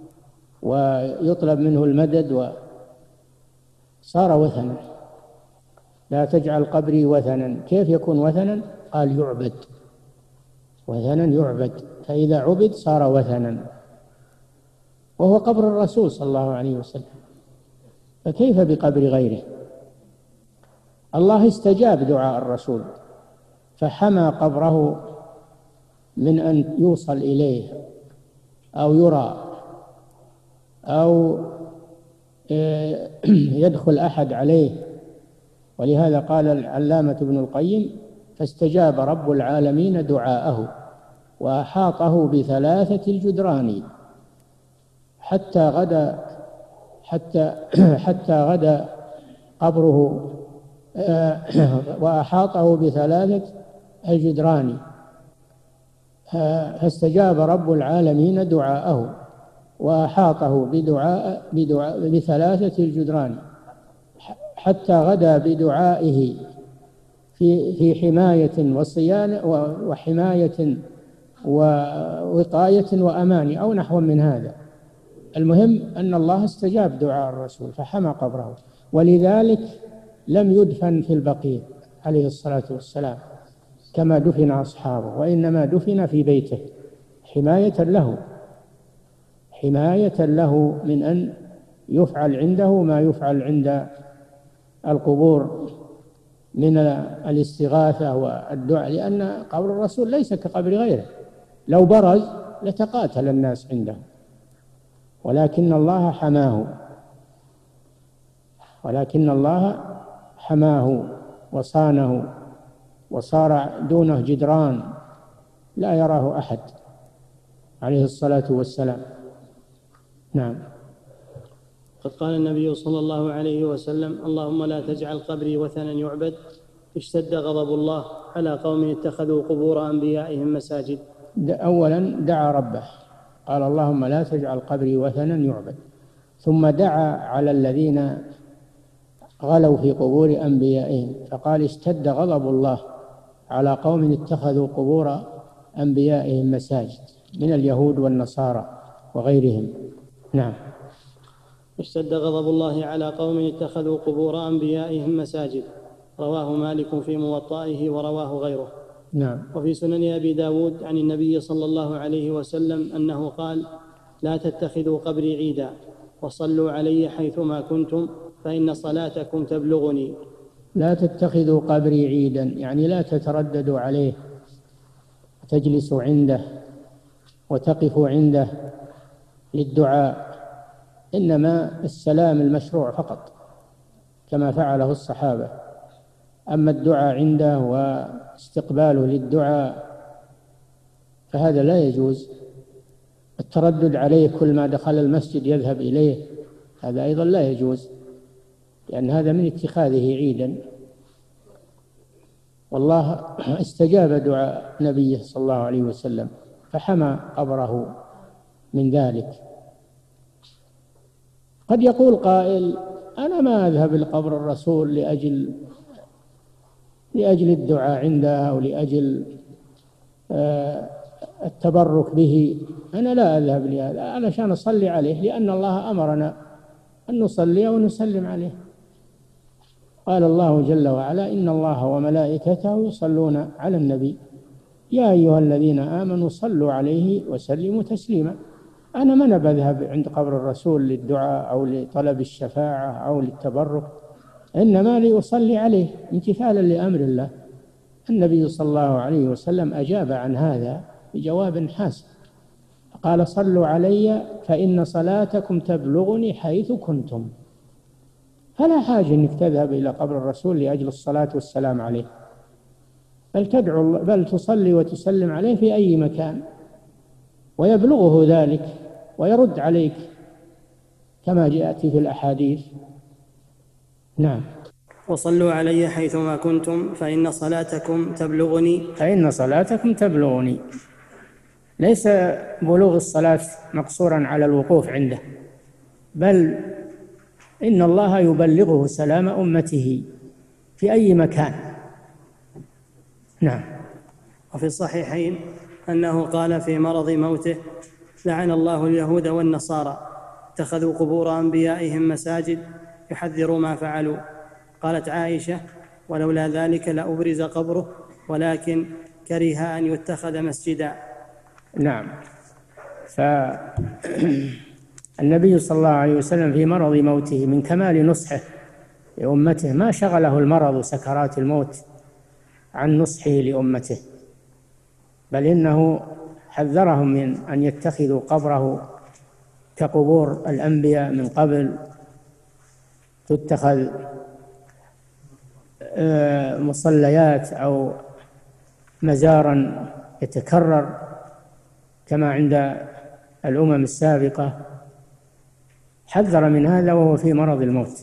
ويطلب منه المدد، وصار وثنا. لا تجعل قبري وثنا. كيف يكون وثنا؟ قال يعبد، وثنا يعبد، فإذا عبد صار وثنا، وهو قبر الرسول صلى الله عليه وسلم، فكيف بقبر غيره؟ الله استجاب دعاء الرسول فحمى قبره من أن يوصل إليه أو يرى أو يدخل أحد عليه. ولهذا قال العلامة ابن القيم: فاستجاب رب العالمين دعاءه وأحاطه بثلاثة الجدران حتى غدا حتى حتى غدا قبره وأحاطه بثلاثة الجدران، فاستجاب رب العالمين دعاءه وأحاطه بدعاء, بدعاء بثلاثة الجدران حتى غدا بدعائه في في حماية وصيانة وحماية ووقاية وأمان أو نحو من هذا. المهم أن الله استجاب دعاء الرسول فحمى قبره، ولذلك لم يدفن في البقيع عليه الصلاة والسلام كما دفن أصحابه، وإنما دفن في بيته حماية له حماية له من أن يفعل عنده ما يفعل عند القبور من الاستغاثة والدعاء، لأن قبر الرسول ليس كقبر غيره، لو برز لتقاتل الناس عنده، ولكن الله حماه ولكن الله حماه وصانه وصار دونه جدران لا يراه أحد عليه الصلاة والسلام. نعم. قد قال النبي صلى الله عليه وسلم: اللهم لا تجعل قبري وثنا يعبد، اشتد غضب الله على قوم اتخذوا قبور أنبيائهم مساجد. أولا دعا ربه قال: اللهم لا تجعل قبري وثنا يعبد، ثم دعا على الذين غلوا في قبور أنبيائهم فقال: اشتد غضب الله على قوم اتخذوا قبور أنبيائهم مساجد من اليهود والنصارى وغيرهم. نعم. اشتد غضب الله على قوم اتخذوا قبور أنبيائهم مساجد، رواه مالك في موطئه ورواه غيره. نعم. وفي سنن أبي داود عن النبي صلى الله عليه وسلم أنه قال: لا تتخذوا قبري عيدا، وصلوا علي حيثما كنتم فإن صلاتكم تبلغني. لا تتخذوا قبري عيدا يعني لا تترددوا عليه وتجلسوا عنده وتقفوا عنده للدعاء، إنما السلام المشروع فقط كما فعله الصحابة، أما الدعاء عنده واستقباله للدعاء فهذا لا يجوز. التردد عليه كل ما دخل المسجد يذهب إليه هذا أيضا لا يجوز، لأن هذا من اتخاذه عيدا. والله استجاب دعاء نبيه صلى الله عليه وسلم فحمى قبره من ذلك. قد يقول قائل: أنا ما أذهب لقبر الرسول لأجل لأجل الدعاء عنده أو لأجل التبرك به، أنا لا أذهب لهذا، علشان أصلي عليه، لأن الله أمرنا أن نصلي ونسلم عليه. قال الله جل وعلا: إن الله وملائكته يصلون على النبي يا أيها الذين آمنوا صلوا عليه وسلموا تسليما. أنا ما بذهب عند قبر الرسول للدعاء أو لطلب الشفاعة أو للتبرك، إنما لأصلي عليه امتثالا لأمر الله. النبي صلى الله عليه وسلم أجاب عن هذا بجواب حاسم، قال: صلوا علي فإن صلاتكم تبلغني حيث كنتم. فلا حاجة أنك تذهب إلى قبر الرسول لأجل الصلاة والسلام عليه، بل تدعو بل تصلي وتسلم عليه في أي مكان، ويبلغه ذلك ويرد عليك كما جاءت في الأحاديث. نعم. وصلوا علي حيثما كنتم فإن صلاتكم تبلغني فإن صلاتكم تبلغني. ليس بلوغ الصلاة مقصورا على الوقوف عنده، بل إن الله يبلغه سلام أمته في أي مكان. نعم. وفي الصحيحين أنه قال في مرض موته: لعن الله اليهود والنصارى اتخذوا قبور أنبيائهم مساجد يحذروا ما فعلوا. قالت عائشة: ولولا ذلك لأبرز قبره ولكن كره أن يتخذ مسجدا. نعم. فالنبي صلى الله عليه وسلم في مرض موته من كمال نصحه لأمته ما شغله المرض وسكرات الموت عن نصحه لأمته، بل إنه حذرهم من أن يتخذوا قبره كقبور الأنبياء من قبل، تتخذ مصليات أو مزارا يتكرر كما عند الأمم السابقة. حذر من هذا وهو في مرض الموت،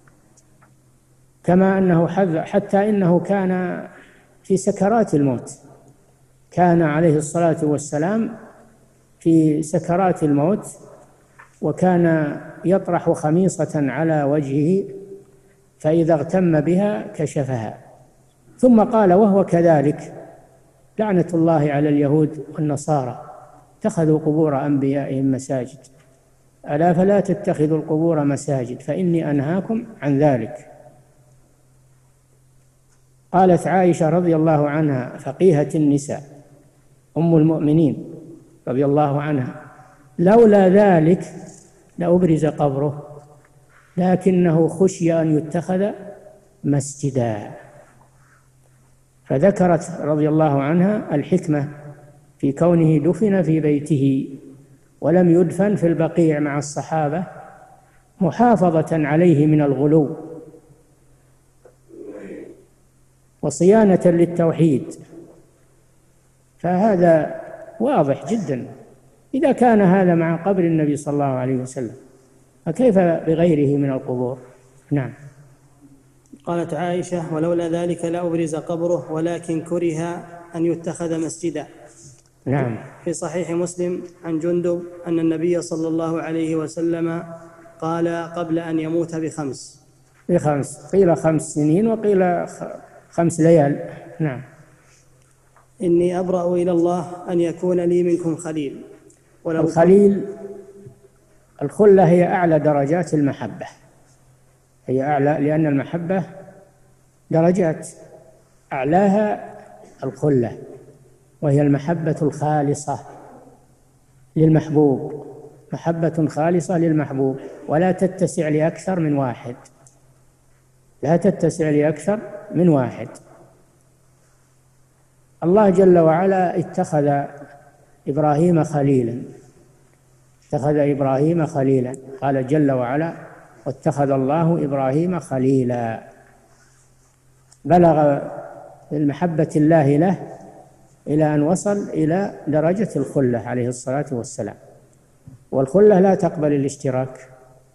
كما أنه حذر حتى إنه كان في سكرات الموت، كان عليه الصلاة والسلام في سكرات الموت وكان يطرح خميصة على وجهه فإذا اغتم بها كشفها. ثم قال وهو كذلك لعنة الله على اليهود والنصارى اتخذوا قبور أنبيائهم مساجد، ألا فلا تتخذوا القبور مساجد فإني أنهاكم عن ذلك. قالت عائشة رضي الله عنها فقيهة النساء أم المؤمنين رضي الله عنها لولا ذلك لأبرز قبره لكنه خشي أن يتخذ مسجدا. فذكرت رضي الله عنها الحكمة في كونه دفن في بيته ولم يدفن في البقيع مع الصحابة محافظة عليه من الغلو وصيانة للتوحيد. فهذا واضح جدا إذا كان هذا مع قبر النبي صلى الله عليه وسلم فكيف بغيره من القبور؟ نعم. قالت عائشة ولولا ذلك لأبرز قبره ولكن كره أن يتخذ مسجدا. نعم. في صحيح مسلم عن جندب أن النبي صلى الله عليه وسلم قال قبل أن يموت بخمس بخمس قيل خمس سنين وقيل خمس ليال. نعم. إني أبرأ إلى الله أن يكون لي منكم خليل. الخليل الخلة هي أعلى درجات المحبة، هي أعلى لأن المحبة درجات، أعلاها الخلة وهي المحبة الخالصة للمحبوب، محبة خالصة للمحبوب ولا تتسع لأكثر من واحد، لا تتسع لأكثر من واحد. الله جل وعلا اتخذ إبراهيم خليلا، اتخذ إبراهيم خليلا، قال جل وعلا واتخذ الله إبراهيم خليلا. بلغ المحبة الله له إلى أن وصل إلى درجة الخلة عليه الصلاة والسلام، والخلة لا تقبل الاشتراك.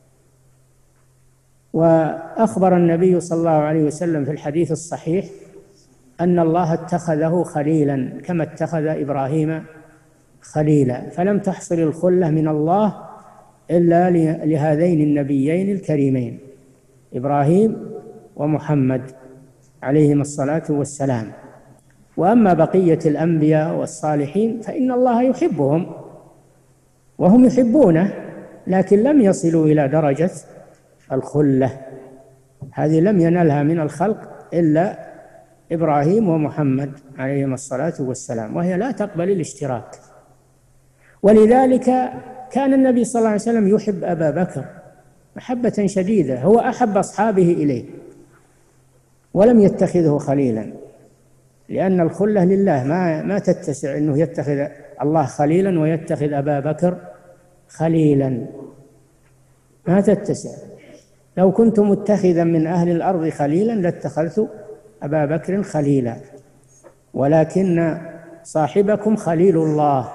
وأخبر النبي صلى الله عليه وسلم في الحديث الصحيح أن الله اتخذه خليلا كما اتخذ إبراهيم خليلا، فلم تحصل الخلة من الله إلا لهذين النبيين الكريمين إبراهيم ومحمد عليهم الصلاة والسلام. وأما بقية الأنبياء والصالحين فإن الله يحبهم وهم يحبونه، لكن لم يصلوا إلى درجة الخلة، هذه لم ينلها من الخلق إلا إبراهيم ومحمد عليهم الصلاة والسلام، وهي لا تقبل الاشتراك. ولذلك كان النبي صلى الله عليه وسلم يحب أبا بكر محبة شديدة، هو أحب أصحابه إليه ولم يتخذه خليلا، لأن الخلة لله ما ما تتسع أنه يتخذ الله خليلا ويتخذ أبا بكر خليلا، ما تتسع. لو كنت متخذا من أهل الأرض خليلا لاتخذت أبا بكر خليلا، ولكن صاحبكم خليل الله،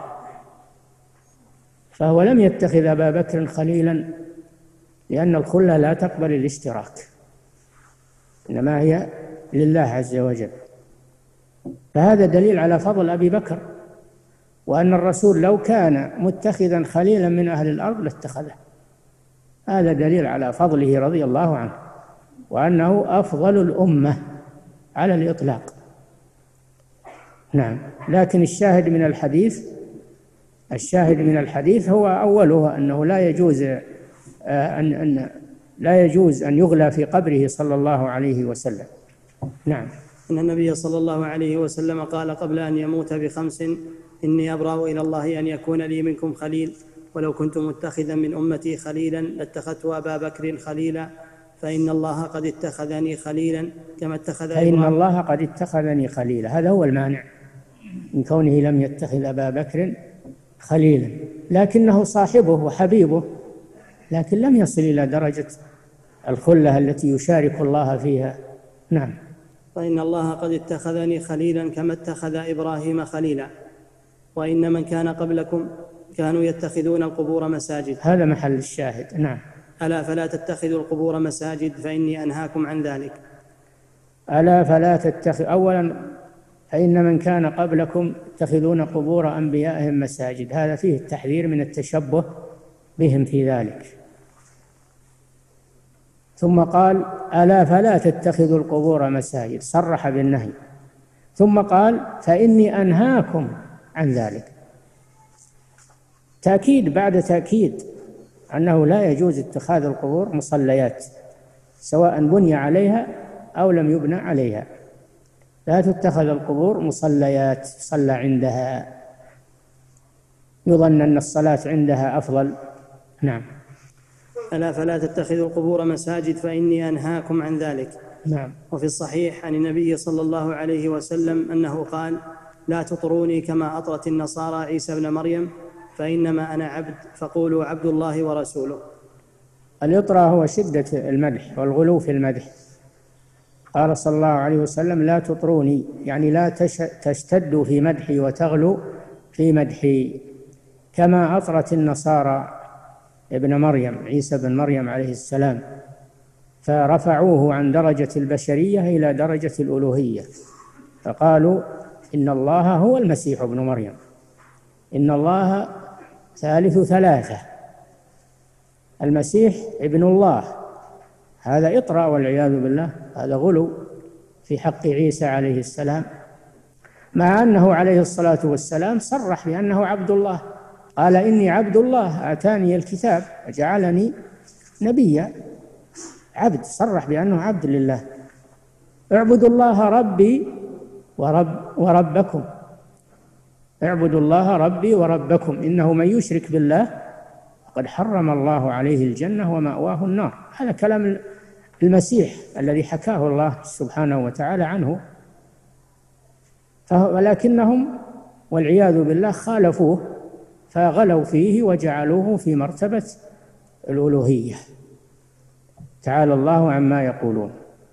فهو لم يتخذ أبا بكر خليلا لأن الخلة لا تقبل الاشتراك، إنما هي لله عز وجل. فهذا دليل على فضل أبي بكر، وأن الرسول لو كان متخذا خليلا من أهل الأرض لاتخذه، هذا دليل على فضله رضي الله عنه وأنه أفضل الأمة على الإطلاق. نعم. لكن الشاهد من الحديث الشاهد من الحديث هو أوله أنه لا يجوز أن, أن لا يجوز أن يغلى في قبره صلى الله عليه وسلم. نعم. أن النبي صلى الله عليه وسلم قال قبل أن يموت بخمس إني أبرأ إلى الله أن يكون لي منكم خليل، ولو كنت متخذا من أمتي خليلا لاتخذت أبا بكر خليلا، فإن الله قد اتخذني خليلا كما اتخذ إبراهيم. فإن الله قد اتخذني خليلا، هذا هو المانع من كونه لم يتخذ أبا بكر خليلا، لكنه صاحبه وحبيبه، لكن لم يصل إلى درجة الخلة التي يشارك الله فيها. نعم. فإن الله قد اتخذني خليلا كما اتخذ إبراهيم خليلا، وإن من كان قبلكم كانوا يتخذون القبور مساجد. هذا محل الشاهد. نعم. ألا فلا تتخذوا القبور مساجد فإني أنهاكم عن ذلك. ألا فلا تتخذ، أولا فإن من كان قبلكم يتخذون قبور أنبيائهم مساجد، هذا فيه التحذير من التشبه بهم في ذلك. ثم قال: ألا فلا تتخذوا القبور مساجد، صرح بالنهي. ثم قال: فإني أنهاكم عن ذلك، تأكيد بعد تأكيد أنه لا يجوز اتخاذ القبور مصليات، سواء بني عليها أو لم يبنى عليها، لا تتخذ القبور مصليات صلى عندها، يظن أن الصلاة عندها أفضل. نعم. ألا فلا تتخذوا القبور مساجد فإني أنهاكم عن ذلك. نعم. وفي الصحيح عن النبي صلى الله عليه وسلم أنه قال: لا تطروني كما أطرت النصارى عيسى ابن مريم، فإنما أنا عبد، فقولوا عبد الله ورسوله. الإطراء هو شدة المدح والغلو في المدح. قال صلى الله عليه وسلم: لا تطروني، يعني لا تشتدوا في مدحي وتغلوا في مدحي، كما أطرت النصارى ابن مريم عيسى بن مريم عليه السلام، فرفعوه عن درجة البشرية إلى درجة الألوهية، فقالوا إن الله هو المسيح ابن مريم، إن الله ثالث ثلاثة، المسيح ابن الله. هذا إطراء والعياذ بالله، هذا غلو في حق عيسى عليه السلام، مع أنه عليه الصلاة والسلام صرح بأنه عبد الله، قال: إني عبد الله آتاني الكتاب وجعلني نبيا. عبد، صرح بأنه عبد لله. اعبدوا الله ربي ورب وربكم، اعبدوا الله ربي وربكم، إنه من يشرك بالله قد حرم الله عليه الجنة ومأواه النار. هذا كلام المسيح الذي حكاه الله سبحانه وتعالى عنه، ولكنهم والعياذ بالله خالفوه فغلوا فيه وجعلوه في مرتبة الألوهية، تعالى الله عما يقولون.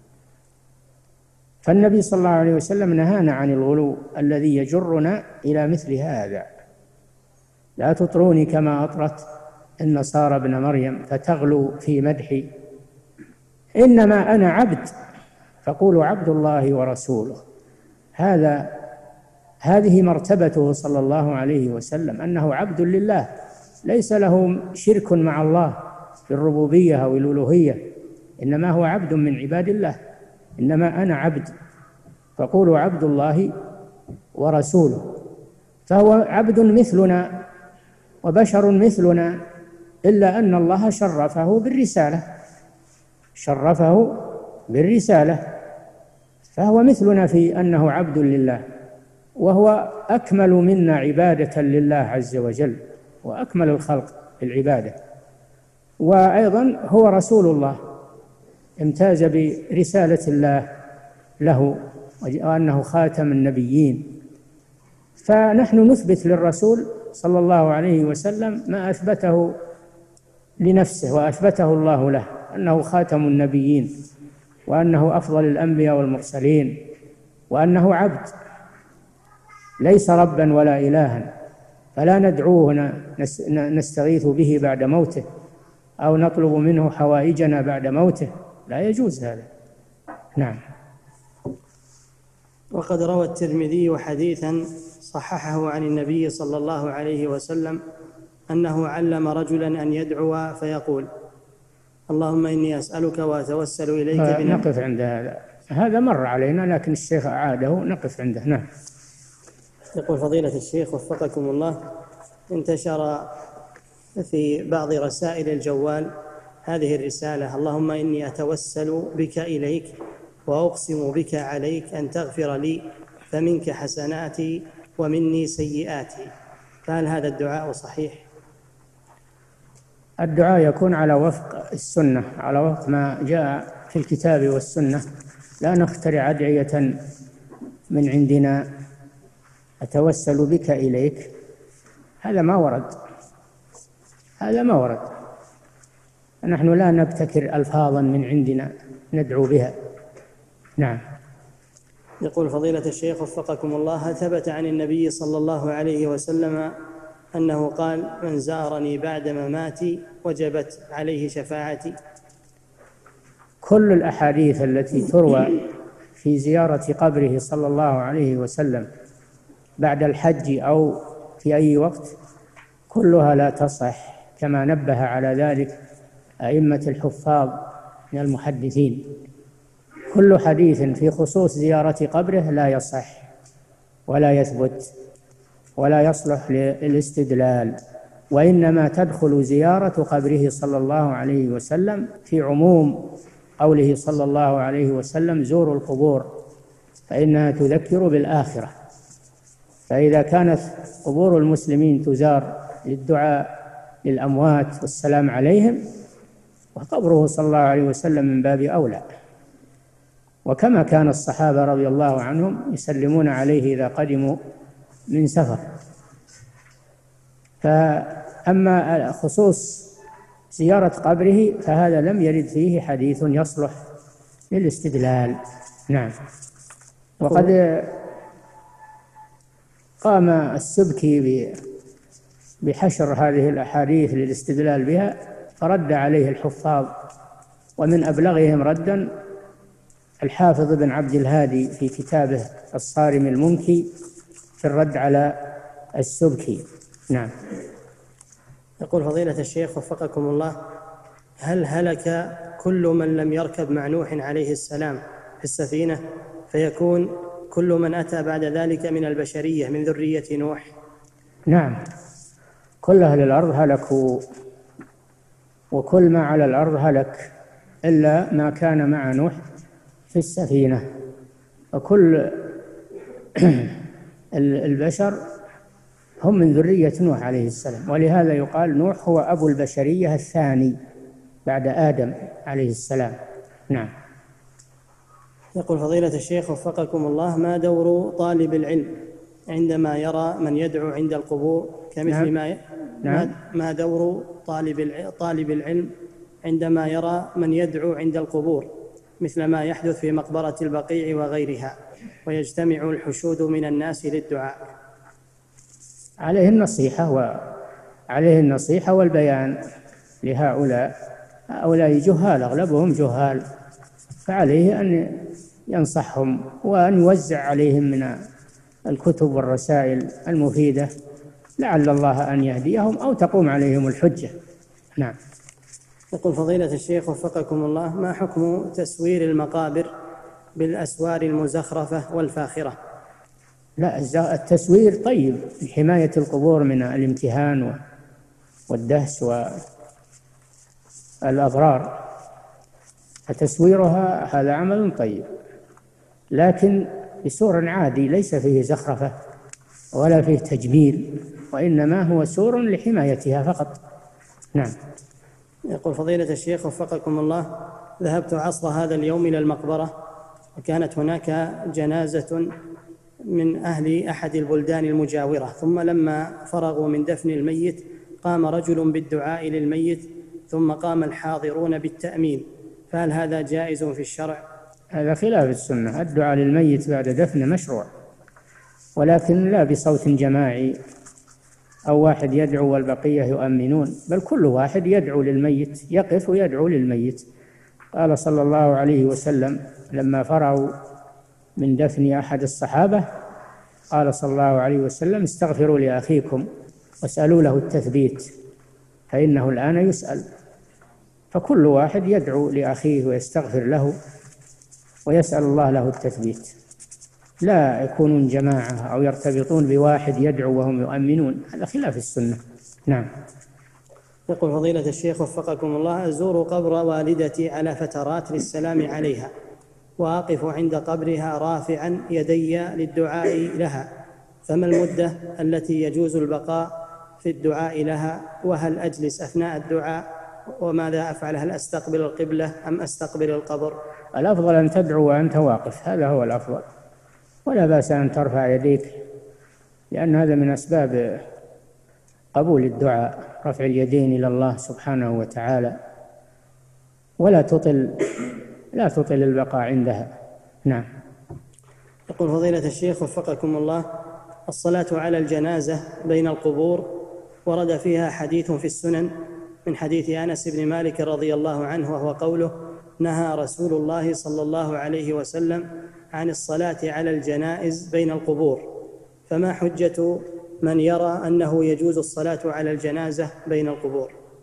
فالنبي صلى الله عليه وسلم نهانا عن الغلو الذي يجرنا إلى مثل هذا. لا تطروني كما أطرت النصارى ابن مريم فتغلوا في مدحي، إنما أنا عبد، فقولوا عبد الله ورسوله. هذا هذه مرتبته صلى الله عليه وسلم، أنه عبد لله، ليس له شرك مع الله في الربوبية أو الألوهية، إنما هو عبد من عباد الله. إنما أنا عبد، فقولوا عبد الله ورسوله. فهو عبد مثلنا وبشر مثلنا، إلا أن الله شرفه بالرسالة، شرفه بالرسالة، فهو مثلنا في أنه عبد لله، وهو أكمل منا عبادة لله عز وجل، وأكمل الخلق بالعبادة. وأيضا هو رسول الله، امتاز برسالة الله له، وأنه خاتم النبيين. فنحن نثبت للرسول صلى الله عليه وسلم ما أثبته لنفسه وأثبته الله له، أنه خاتم النبيين، وأنه أفضل الأنبياء والمرسلين، وأنه عبد ليس ربا ولا إلها، فلا ندعوه نستغيث به بعد موته أو نطلب منه حوائجنا بعد موته، لا يجوز هذا. نعم. وقد روى الترمذي حديثا صححه عن النبي صلى الله عليه وسلم أنه علم رجلا أن يدعو فيقول: اللهم إني أسألك وأتوسل إليك بنفسك. نقف عند هذا، هذا مر علينا لكن الشيخ أعاده، نقف عنده. نعم. يقول فضيلة الشيخ وفقكم الله: انتشر في بعض رسائل الجوال هذه الرسالة: اللهم إني أتوسل بك إليك وأقسم بك عليك أن تغفر لي، فمنك حسناتي ومني سيئاتي. فهل هذا الدعاء صحيح؟ الدعاء يكون على وفق السنة، على وفق ما جاء في الكتاب والسنة، لا نخترع أدعية من عندنا. أتوسل بك إليك، هذا ما ورد، هذا ما ورد. نحن لا نبتكر ألفاظا من عندنا ندعو بها. نعم. يقول فضيلة الشيخ وفقكم الله: هل ثبت عن النبي صلى الله عليه وسلم أنه قال: من زارني بعد مماتي وجبت عليه شفاعتي؟ كل الأحاديث التي تروى في زيارة قبره صلى الله عليه وسلم بعد الحج أو في أي وقت كلها لا تصح كما نبه على ذلك أئمة الحفاظ من المحدثين. كل حديث في خصوص زيارة قبره لا يصح ولا يثبت ولا يصلح للاستدلال، وإنما تدخل زيارة قبره صلى الله عليه وسلم في عموم قوله صلى الله عليه وسلم: زوروا القبور فإنها تذكر بالآخرة. فإذا كانت قبور المسلمين تزار للدعاء للأموات والسلام عليهم، وقبره صلى الله عليه وسلم من باب أولى. وكما كان الصحابة رضي الله عنهم يسلمون عليه إذا قدموا من سفر. فأما خصوص زيارة قبره فهذا لم يرد فيه حديث يصلح للاستدلال. نعم. وقد قام السبكي بحشر هذه الأحاديث للاستدلال بها، فرد عليه الحفاظ، ومن أبلغهم ردا الحافظ بن عبد الهادي في كتابه الصارم المنكي في الرد على السبكي. نعم. يقول فضيلة الشيخ وفقكم الله: هل هلك كل من لم يركب مع نوح عليه السلام في السفينة فيكون كل من أتى بعد ذلك من البشرية من ذرية نوح؟ نعم، كل أهل الأرض هلكوا، وكل ما على الأرض هلك إلا ما كان مع نوح في السفينة، وكل البشر هم من ذرية نوح عليه السلام، ولهذا يقال نوح هو أبو البشرية الثاني بعد آدم عليه السلام. نعم. يقول فضيلة الشيخ وفقكم الله: ما دور طالب العلم عندما يرى من يدعو عند القبور كمثل نعم. ما ي... نعم. ما دور طالب الع... طالب العلم عندما يرى من يدعو عند القبور مثل ما يحدث في مقبرة البقيع وغيرها، ويجتمع الحشود من الناس للدعاء؟ عليه النصيحة وعليه النصيحة والبيان لهؤلاء. هؤلاء جهال، أغلبهم جهال، فعليه أن ينصحهم وأن يوزع عليهم من الكتب والرسائل المفيدة، لعل الله أن يهديهم أو تقوم عليهم الحجة. نعم. يقول فضيلة الشيخ وفقكم الله: ما حكم تسوير المقابر بالأسوار المزخرفة والفاخرة؟ لا، التسوير طيب لحماية القبور من الامتهان والدهس والأضرار، فتسويرها هذا عمل طيب، لكن بسور عادي ليس فيه زخرفة ولا فيه تجميل، وإنما هو سور لحمايتها فقط. نعم. يقول فضيلة الشيخ وفقكم الله: ذهبت عصر هذا اليوم إلى المقبرة، وكانت هناك جنازة من أهل أحد البلدان المجاورة، ثم لما فرغوا من دفن الميت قام رجل بالدعاء للميت، ثم قام الحاضرون بالتأمين، فهل هذا جائز في الشرع؟ هذا خلاف السنة. الدعاء للميت بعد دفنه مشروع، ولكن لا بصوت جماعي أو واحد يدعو والبقية يؤمنون، بل كل واحد يدعو للميت، يقف ويدعو للميت. قال صلى الله عليه وسلم لما فرغوا من دفن أحد الصحابة، قال صلى الله عليه وسلم: استغفروا لأخيكم واسألوا له التثبيت فإنه الآن يسأل. فكل واحد يدعو لأخيه ويستغفر له ويسأل الله له التثبيت، لا يكونون جماعة أو يرتبطون بواحد يدعو وهم يؤمنون، هذا خلاف السنة. نعم. يقول فضيلة الشيخ وفقكم الله: أزور قبر والدتي على فترات للسلام عليها، وأقف عند قبرها رافعا يدي للدعاء لها، فما المدة التي يجوز البقاء في الدعاء لها؟ وهل أجلس أثناء الدعاء؟ وماذا أفعل؟ هل أستقبل القبلة أم أستقبل القبر؟ الأفضل أن تدعو وأنت واقف، هذا هو الأفضل، ولا بأس أن ترفع يديك، لأن هذا من أسباب قبول الدعاء، رفع اليدين إلى الله سبحانه وتعالى، ولا تطل لا تطل البقاء عندها. نعم. يقول فضيلة الشيخ وفقكم الله: الصلاة على الجنازة بين القبور ورد فيها حديث في السنن من حديث أنس بن مالك رضي الله عنه، وهو قوله: نهى رسول الله صلى الله عليه وسلم عن الصلاة على الجنائز بين القبور، فما حجة من يرى أنه يجوز الصلاة على الجنازة بين القبور؟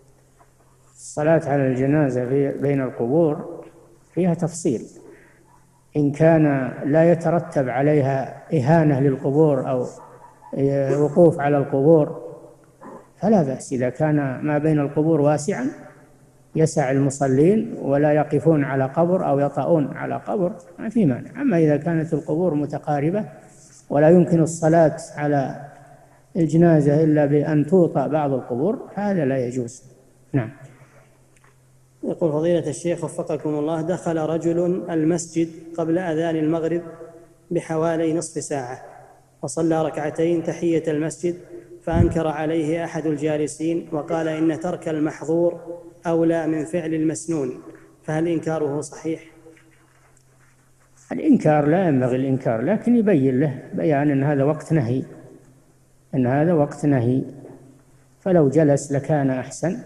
الصلاة على الجنازة في بين القبور فيها تفصيل، إن كان لا يترتب عليها إهانة للقبور أو وقوف على القبور فلا بأس، إذا كان ما بين القبور واسعا يسع المصلين ولا يقفون على قبر أو يطؤون على قبر ما في مانع. أما إذا كانت القبور متقاربة ولا يمكن الصلاة على الجنازة إلا بأن توطأ بعض القبور فهذا لا يجوز. نعم. يقول فضيلة الشيخ وفقكم الله: دخل رجل المسجد قبل أذان المغرب بحوالي نصف ساعة وصلى ركعتين تحية المسجد، فأنكر عليه أحد الجالسين وقال إن ترك المحظور أولى من فعل المسنون، فهل إنكاره صحيح؟ الإنكار لا ينبغي الإنكار، لكن يبين له بيان أن هذا وقت نهي، أن هذا وقت نهي، فلو جلس لكان أحسن.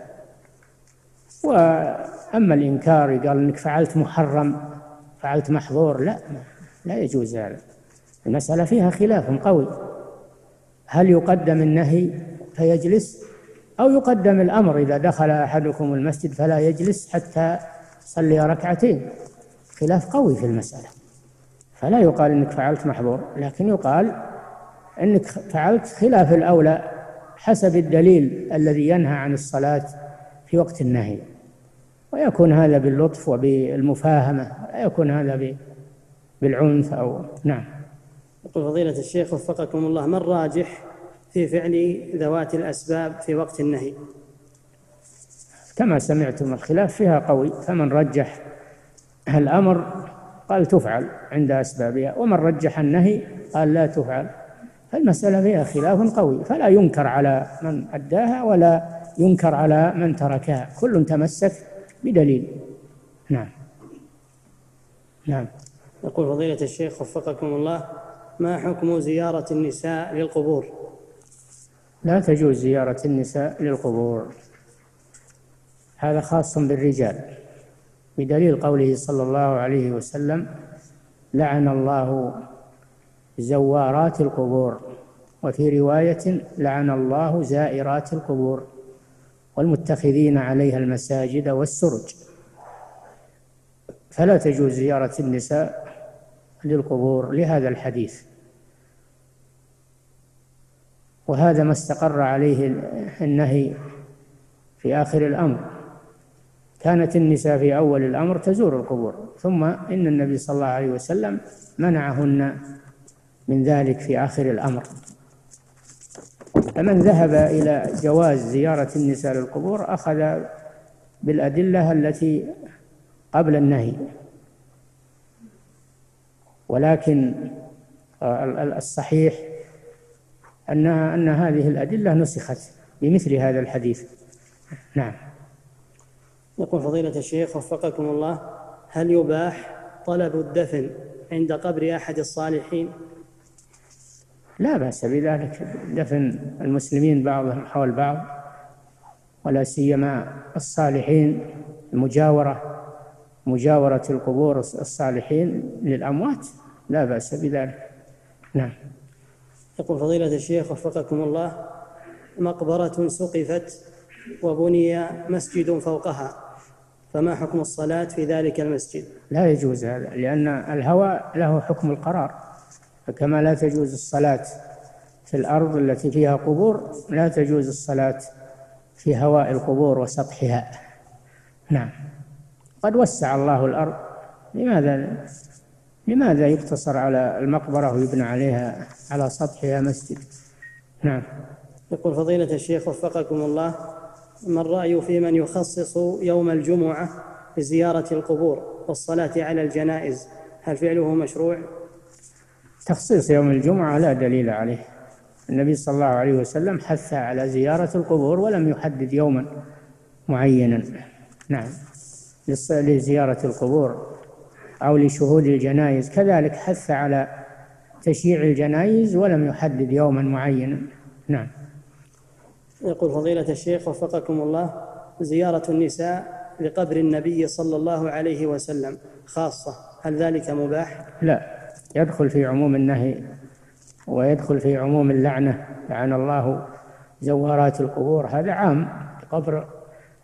وأما الإنكار قال إنك فعلت محرم فعلت محظور، لا لا يجوز هذا. المسألة فيها خلاف قوي، هل يقدم النهي فيجلس أو يقدم الأمر إذا دخل أحدكم المسجد فلا يجلس حتى يصلي ركعتين؟ خلاف قوي في المسألة، فلا يقال إنك فعلت محظور، لكن يقال إنك فعلت خلاف الأولى حسب الدليل الذي ينهى عن الصلاة في وقت النهي، ويكون هذا باللطف وبالمفاهمة، لا يكون هذا بالعنف أو نعم. يقول فضيلة الشيخ وفقكم الله: ما الراجح في فعل ذوات الأسباب في وقت النهي؟ كما سمعتم الخلاف فيها قوي، فمن رجح الأمر قال تفعل عند أسبابها، ومن رجح النهي قال لا تفعل، فالمسألة فيها خلاف قوي، فلا ينكر على من أداها ولا ينكر على من تركها، كل تمسك بدليل. نعم. نعم. يقول فضيلة الشيخ وفقكم الله: ما حكم زيارة النساء للقبور؟ لا تجوز زيارة النساء للقبور، هذا خاص بالرجال، بدليل قوله صلى الله عليه وسلم: لعن الله زوارات القبور، وفي رواية: لعن الله زائرات القبور والمتخذين عليها المساجد والسرج. فلا تجوز زيارة النساء للقبور لهذا الحديث، وهذا ما استقر عليه النهي في آخر الأمر. كانت النساء في أول الأمر تزور القبور، ثم إن النبي صلى الله عليه وسلم منعهن من ذلك في آخر الأمر. فمن ذهب إلى جواز زيارة النساء للقبور أخذ بالأدلة التي قبل النهي، ولكن الصحيح أن أن هذه الأدلة نسخت بمثل هذا الحديث. نعم. يقول فضيلة الشيخ وفقكم الله: هل يباح طلب الدفن عند قبر أحد الصالحين؟ لا بأس بذلك، دفن المسلمين بعضهم حول بعض، ولا سيما الصالحين، المجاورة مجاورة القبور الصالحين للأموات، لا بأس بذلك. نعم. يقول فضيلة الشيخ وفقكم الله: مقبرة سقفت وبني مسجد فوقها، فما حكم الصلاة في ذلك المسجد؟ لا يجوز هذا، لأن الهواء له حكم القرار، فكما لا تجوز الصلاة في الأرض التي فيها قبور لا تجوز الصلاة في هواء القبور وسطحها. نعم. قد وسع الله الأرض، لماذا لماذا يقتصر على المقبرة ويبنى عليها على سطحها مسجد؟ نعم. يقول فضيلة الشيخ وفقكم الله: ما الرأي في من يخصص يوم الجمعة بزيارة القبور والصلاة على الجنائز، هل فعله مشروع؟ تخصيص يوم الجمعة لا دليل عليه، النبي صلى الله عليه وسلم حث على زيارة القبور ولم يحدد يوما معينا. نعم. لزيارة القبور أو لشهود الجنائز كذلك حث على تشييع الجنائز ولم يحدد يوما معينا. نعم. يقول فضيلة الشيخ وفقكم الله: زيارة النساء لقبر النبي صلى الله عليه وسلم خاصة، هل ذلك مباح؟ لا، يدخل في عموم النهي ويدخل في عموم اللعنة، لعن الله زوارات القبور، هذا عام. قبر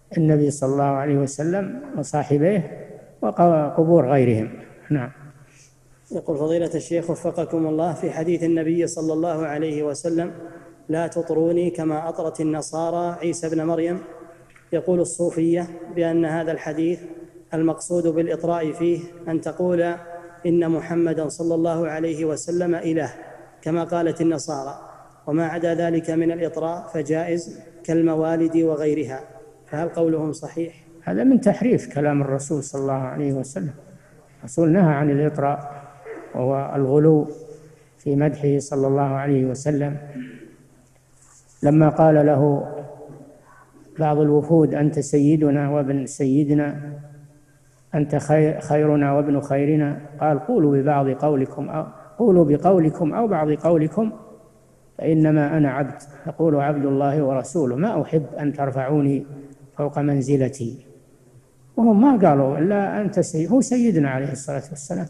النبي صلى الله عليه وسلم وصاحبيه وقبور غيرهم. نعم. يقول فضيلة الشيخ وفقكم الله، في حديث النبي صلى الله عليه وسلم: لا تطروني كما أطرت النصارى عيسى ابن مريم، يقول الصوفية بأن هذا الحديث المقصود بالإطراء فيه أن تقول إن محمدا صلى الله عليه وسلم إله كما قالت النصارى، وما عدا ذلك من الإطراء فجائز كالموالد وغيرها، فهل قولهم صحيح؟ هذا من تحريف كلام الرسول صلى الله عليه وسلم. الرسول نهى عن الإطراء وهو الغلو في مدحه صلى الله عليه وسلم. لما قال له بعض الوفود: أنت سيدنا وابن سيدنا، أنت خير خيرنا وابن خيرنا، قال: قولوا ببعض قولكم أو قولوا بقولكم أو بعض قولكم فإنما أنا عبد، يقول عبد الله ورسوله، ما أحب أن ترفعوني فوق منزلتي. وهم ما قالوا إلا أنت سيد، هو سيدنا عليه الصلاة والسلام،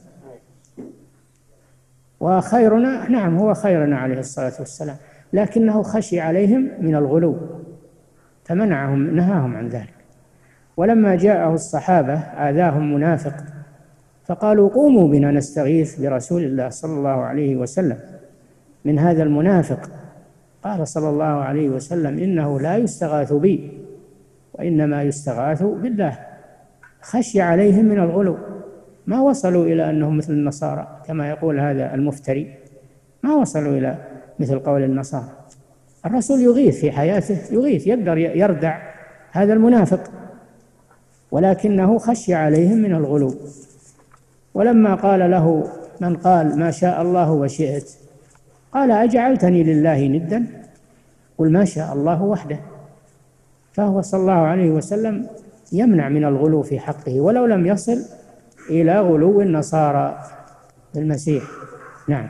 وخيرنا نعم هو خيرنا عليه الصلاة والسلام، لكنه خشي عليهم من الغلو فمنعهم، نهاهم عن ذلك. ولما جاءه الصحابة آذاهم منافق فقالوا: قوموا بنا نستغيث برسول الله صلى الله عليه وسلم من هذا المنافق. قال صلى الله عليه وسلم: إنه لا يستغاث بي وإنما يستغاث بالله. خشي عليهم من الغلو، ما وصلوا إلى أنهم مثل النصارى كما يقول هذا المفتري، ما وصلوا إلى مثل قول النصارى. الرسول يغيث في حياته، يغيث، يقدر يردع هذا المنافق، ولكنه خشي عليهم من الغلو. ولما قال له من قال: ما شاء الله وشئت، قال: أجعلتني لله ندا؟ قل ما شاء الله وحده. فهو صلى الله عليه وسلم يمنع من الغلو في حقه ولو لم يصل إلى غلو النصارى بالمسيح. نعم.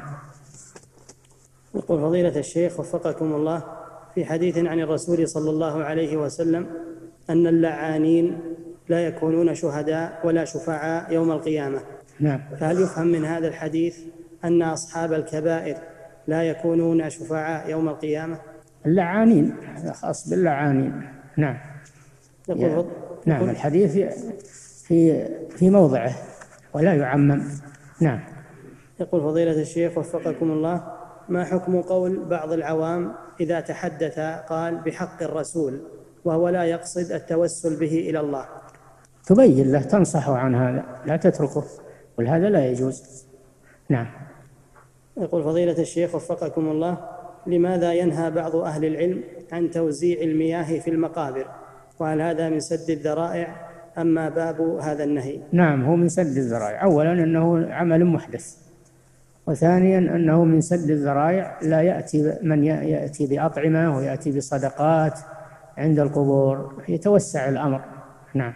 يقول فضيلة الشيخ وفقكم الله، في حديث عن الرسول صلى الله عليه وسلم أن اللعانين لا يكونون شهداء ولا شفعاء يوم القيامة. نعم. فهل يفهم من هذا الحديث أن أصحاب الكبائر لا يكونون شفعاء يوم القيامة؟ اللعانين هذا خاص باللعانين. نعم. يقول نعم. يقول الحديث في في موضعه ولا يعمم. نعم. يقول فضيلة الشيخ وفقكم الله، ما حكم قول بعض العوام إذا تحدث قال بحق الرسول وهو لا يقصد التوسل به إلى الله؟ تبين له، تنصحه عن هذا، لا تتركه، ولهذا لا يجوز. نعم. يقول فضيلة الشيخ وفقكم الله، لماذا ينهى بعض أهل العلم عن توزيع المياه في المقابر؟ وهل هذا من سد الذرائع أم ما باب هذا النهي؟ نعم، هو من سد الذرائع. أولا أنه عمل محدث، وثانيا أنه من سد الذرائع. لا يأتي من يأتي بأطعمة ويأتي بصدقات عند القبور، يتوسع الأمر. نعم.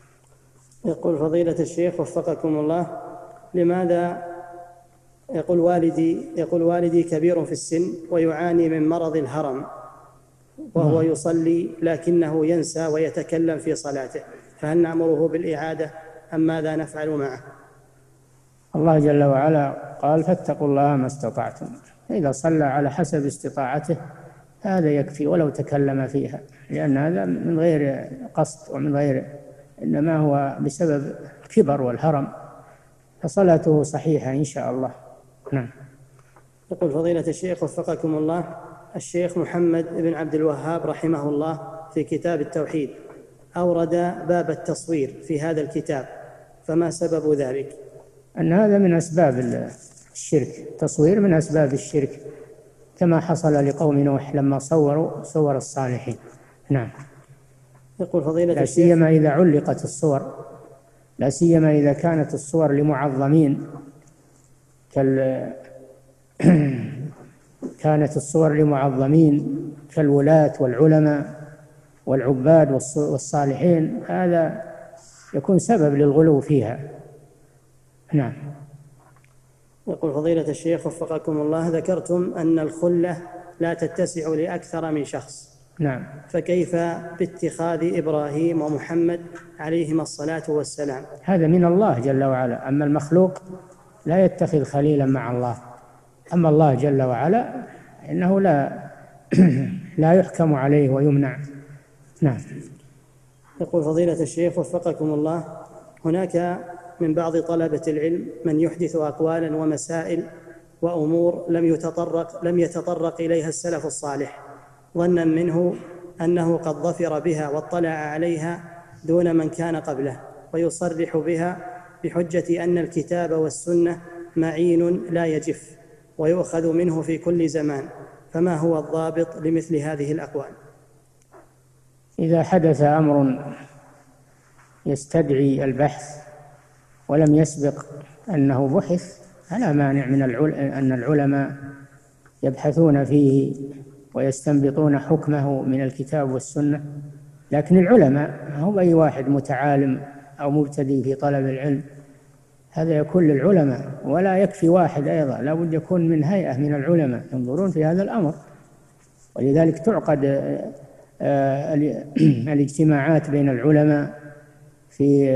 يقول فضيلة الشيخ وفقكم الله، لماذا يقول والدي يقول والدي كبير في السن ويعاني من مرض الهرم وهو يصلي لكنه ينسى ويتكلم في صلاته، فهل نأمره بالإعادة أم ماذا نفعل معه؟ الله جل وعلا قال: فاتقوا الله ما استطعتم. إذا صلى على حسب استطاعته هذا يكفي ولو تكلم فيها، لأن هذا من غير قصد ومن غير، إنما هو بسبب الكبر والهرم، فصلاته صحيحة إن شاء الله. نعم. يقول فضيلة الشيخ وفقكم الله، الشيخ محمد بن عبد الوهاب رحمه الله في كتاب التوحيد أورد باب التصوير في هذا الكتاب، فما سبب ذلك؟ أن هذا من أسباب الشرك، التصوير من أسباب الشرك، كما حصل لقوم نوح لما صوروا صور الصالحين. نعم. يقول فضيلة لا الشيخ، سيما إذا علقت الصور، لا سيما إذا كانت الصور لمعظمين كال كانت الصور لمعظمين كالولاة والعلماء والعباد والصالحين، هذا يكون سبب للغلو فيها. نعم. يقول فضيلة الشيخ وفقكم الله، ذكرتم أن الخلة لا تتسع لأكثر من شخص. نعم. فكيف باتخاذ إبراهيم ومحمد عليهما الصلاة والسلام؟ هذا من الله جل وعلا، أما المخلوق لا يتخذ خليلا مع الله. أما الله جل وعلا إنه لا لا يحكم عليه ويمنع. نعم. يقول فضيلة الشيخ وفقكم الله، هناك من بعض طلبة العلم من يحدث أقوالا ومسائل وأمور لم يتطرق لم يتطرق إليها السلف الصالح، ظنا منه أنه قد ظفر بها واطلع عليها دون من كان قبله، ويصرح بها بحجة أن الكتاب والسنة معين لا يجف ويؤخذ منه في كل زمان، فما هو الضابط لمثل هذه الأقوال؟ إذا حدث أمر يستدعي البحث ولم يسبق أنه بحث فلا مانع من العل... أن العلماء يبحثون فيه ويستنبطون حكمه من الكتاب والسنة، لكن العلماء ما هو أي واحد متعالم أو مبتدئ في طلب العلم، هذا يكون للعلماء، ولا يكفي واحد أيضا، لا بد يكون من هيئة من العلماء ينظرون في هذا الأمر. ولذلك تعقد الاجتماعات بين العلماء في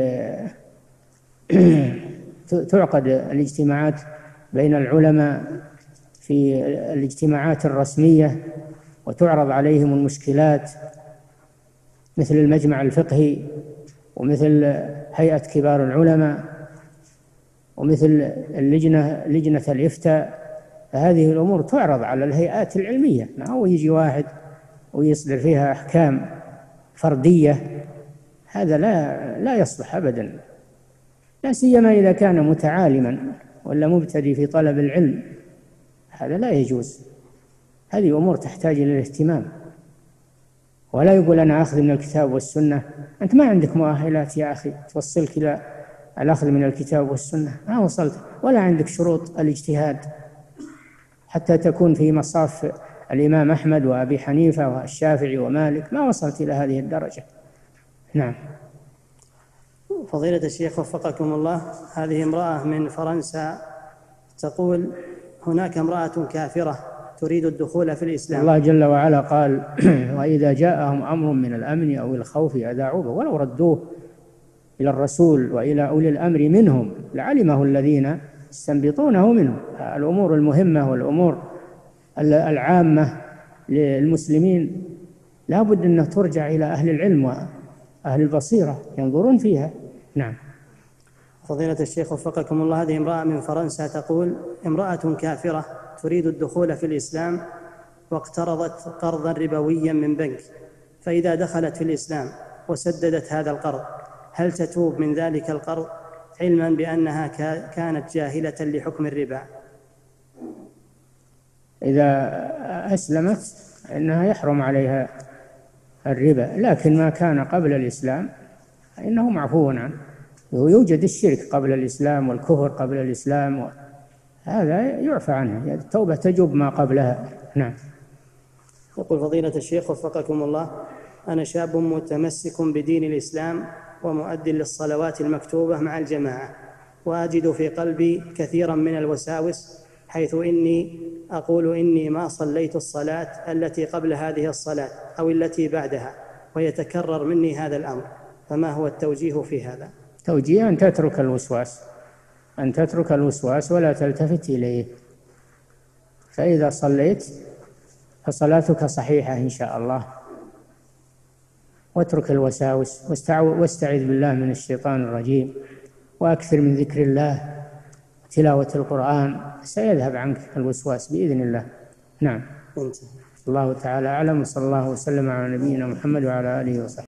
تعقد الاجتماعات بين العلماء في الاجتماعات الرسمية، وتعرض عليهم المشكلات مثل المجمع الفقهي، ومثل هيئة كبار العلماء، ومثل اللجنة لجنة الإفتاء. فهذه الأمور تعرض على الهيئات العلمية، ما هو يجي واحد ويصدر فيها أحكام فردية، هذا لا لا يصلح أبدا، لا سيما إذا كان متعالما ولا مبتدئ في طلب العلم، هذا لا يجوز. هذه أمور تحتاج إلى الاهتمام، ولا يقول أنا أخذ من الكتاب والسنة. أنت ما عندك مؤهلات يا أخي توصلك إلى الأخذ من الكتاب والسنة، ما وصلت، ولا عندك شروط الاجتهاد حتى تكون في مصاف الإمام أحمد وأبي حنيفة والشافعي ومالك، ما وصلت إلى هذه الدرجة. نعم. فضيلة الشيخ وفقكم الله، هذه امرأة من فرنسا تقول هناك امرأة كافرة تريد الدخول في الإسلام. الله جل وعلا قال وإذا جاءهم أمر من الأمن أو الخوف أذاعوا به ولو ردوه إلى الرسول وإلى أولي الأمر منهم لعلمه الذين يستنبطونه منهم. الأمور المهمة والأمور العامة للمسلمين لا بد أن ترجع إلى أهل العلم وأهل البصيرة ينظرون فيها. نعم. فضيلة الشيخ وفقكم الله، هذه امرأة من فرنسا تقول امرأة كافرة تريد الدخول في الإسلام واقترضت قرضا ربويا من بنك، فإذا دخلت في الإسلام وسددت هذا القرض هل تتوب من ذلك القرض علما بأنها كانت جاهلة لحكم الربا؟ إذا أسلمت إنها يحرم عليها الربا، لكن ما كان قبل الإسلام إنه معفو عنه. ويوجد الشرك قبل الإسلام والكفر قبل الإسلام، هذا يعفى عنه، التوبة تجب ما قبلها. نعم. يقول فضيلة الشيخ وفقكم الله، أنا شاب متمسك بدين الإسلام ومؤد للصلوات المكتوبة مع الجماعة، وأجد في قلبي كثيرا من الوساوس، حيث إني أقول إني ما صليت الصلاة التي قبل هذه الصلاة أو التي بعدها، ويتكرر مني هذا الأمر، فما هو التوجيه في هذا؟ توجيه أن تترك الوسواس، أن تترك الوسواس ولا تلتفت إليه، فإذا صليت فصلاتك صحيحة إن شاء الله. واترك الوساوس واستعذ بالله من الشيطان الرجيم، وأكثر من ذكر الله تلاوة القرآن، سيذهب عنك الوسواس بإذن الله. نعم. الله تعالى أعلم، وصلى الله وسلم على نبينا محمد وعلى آله وصحبه.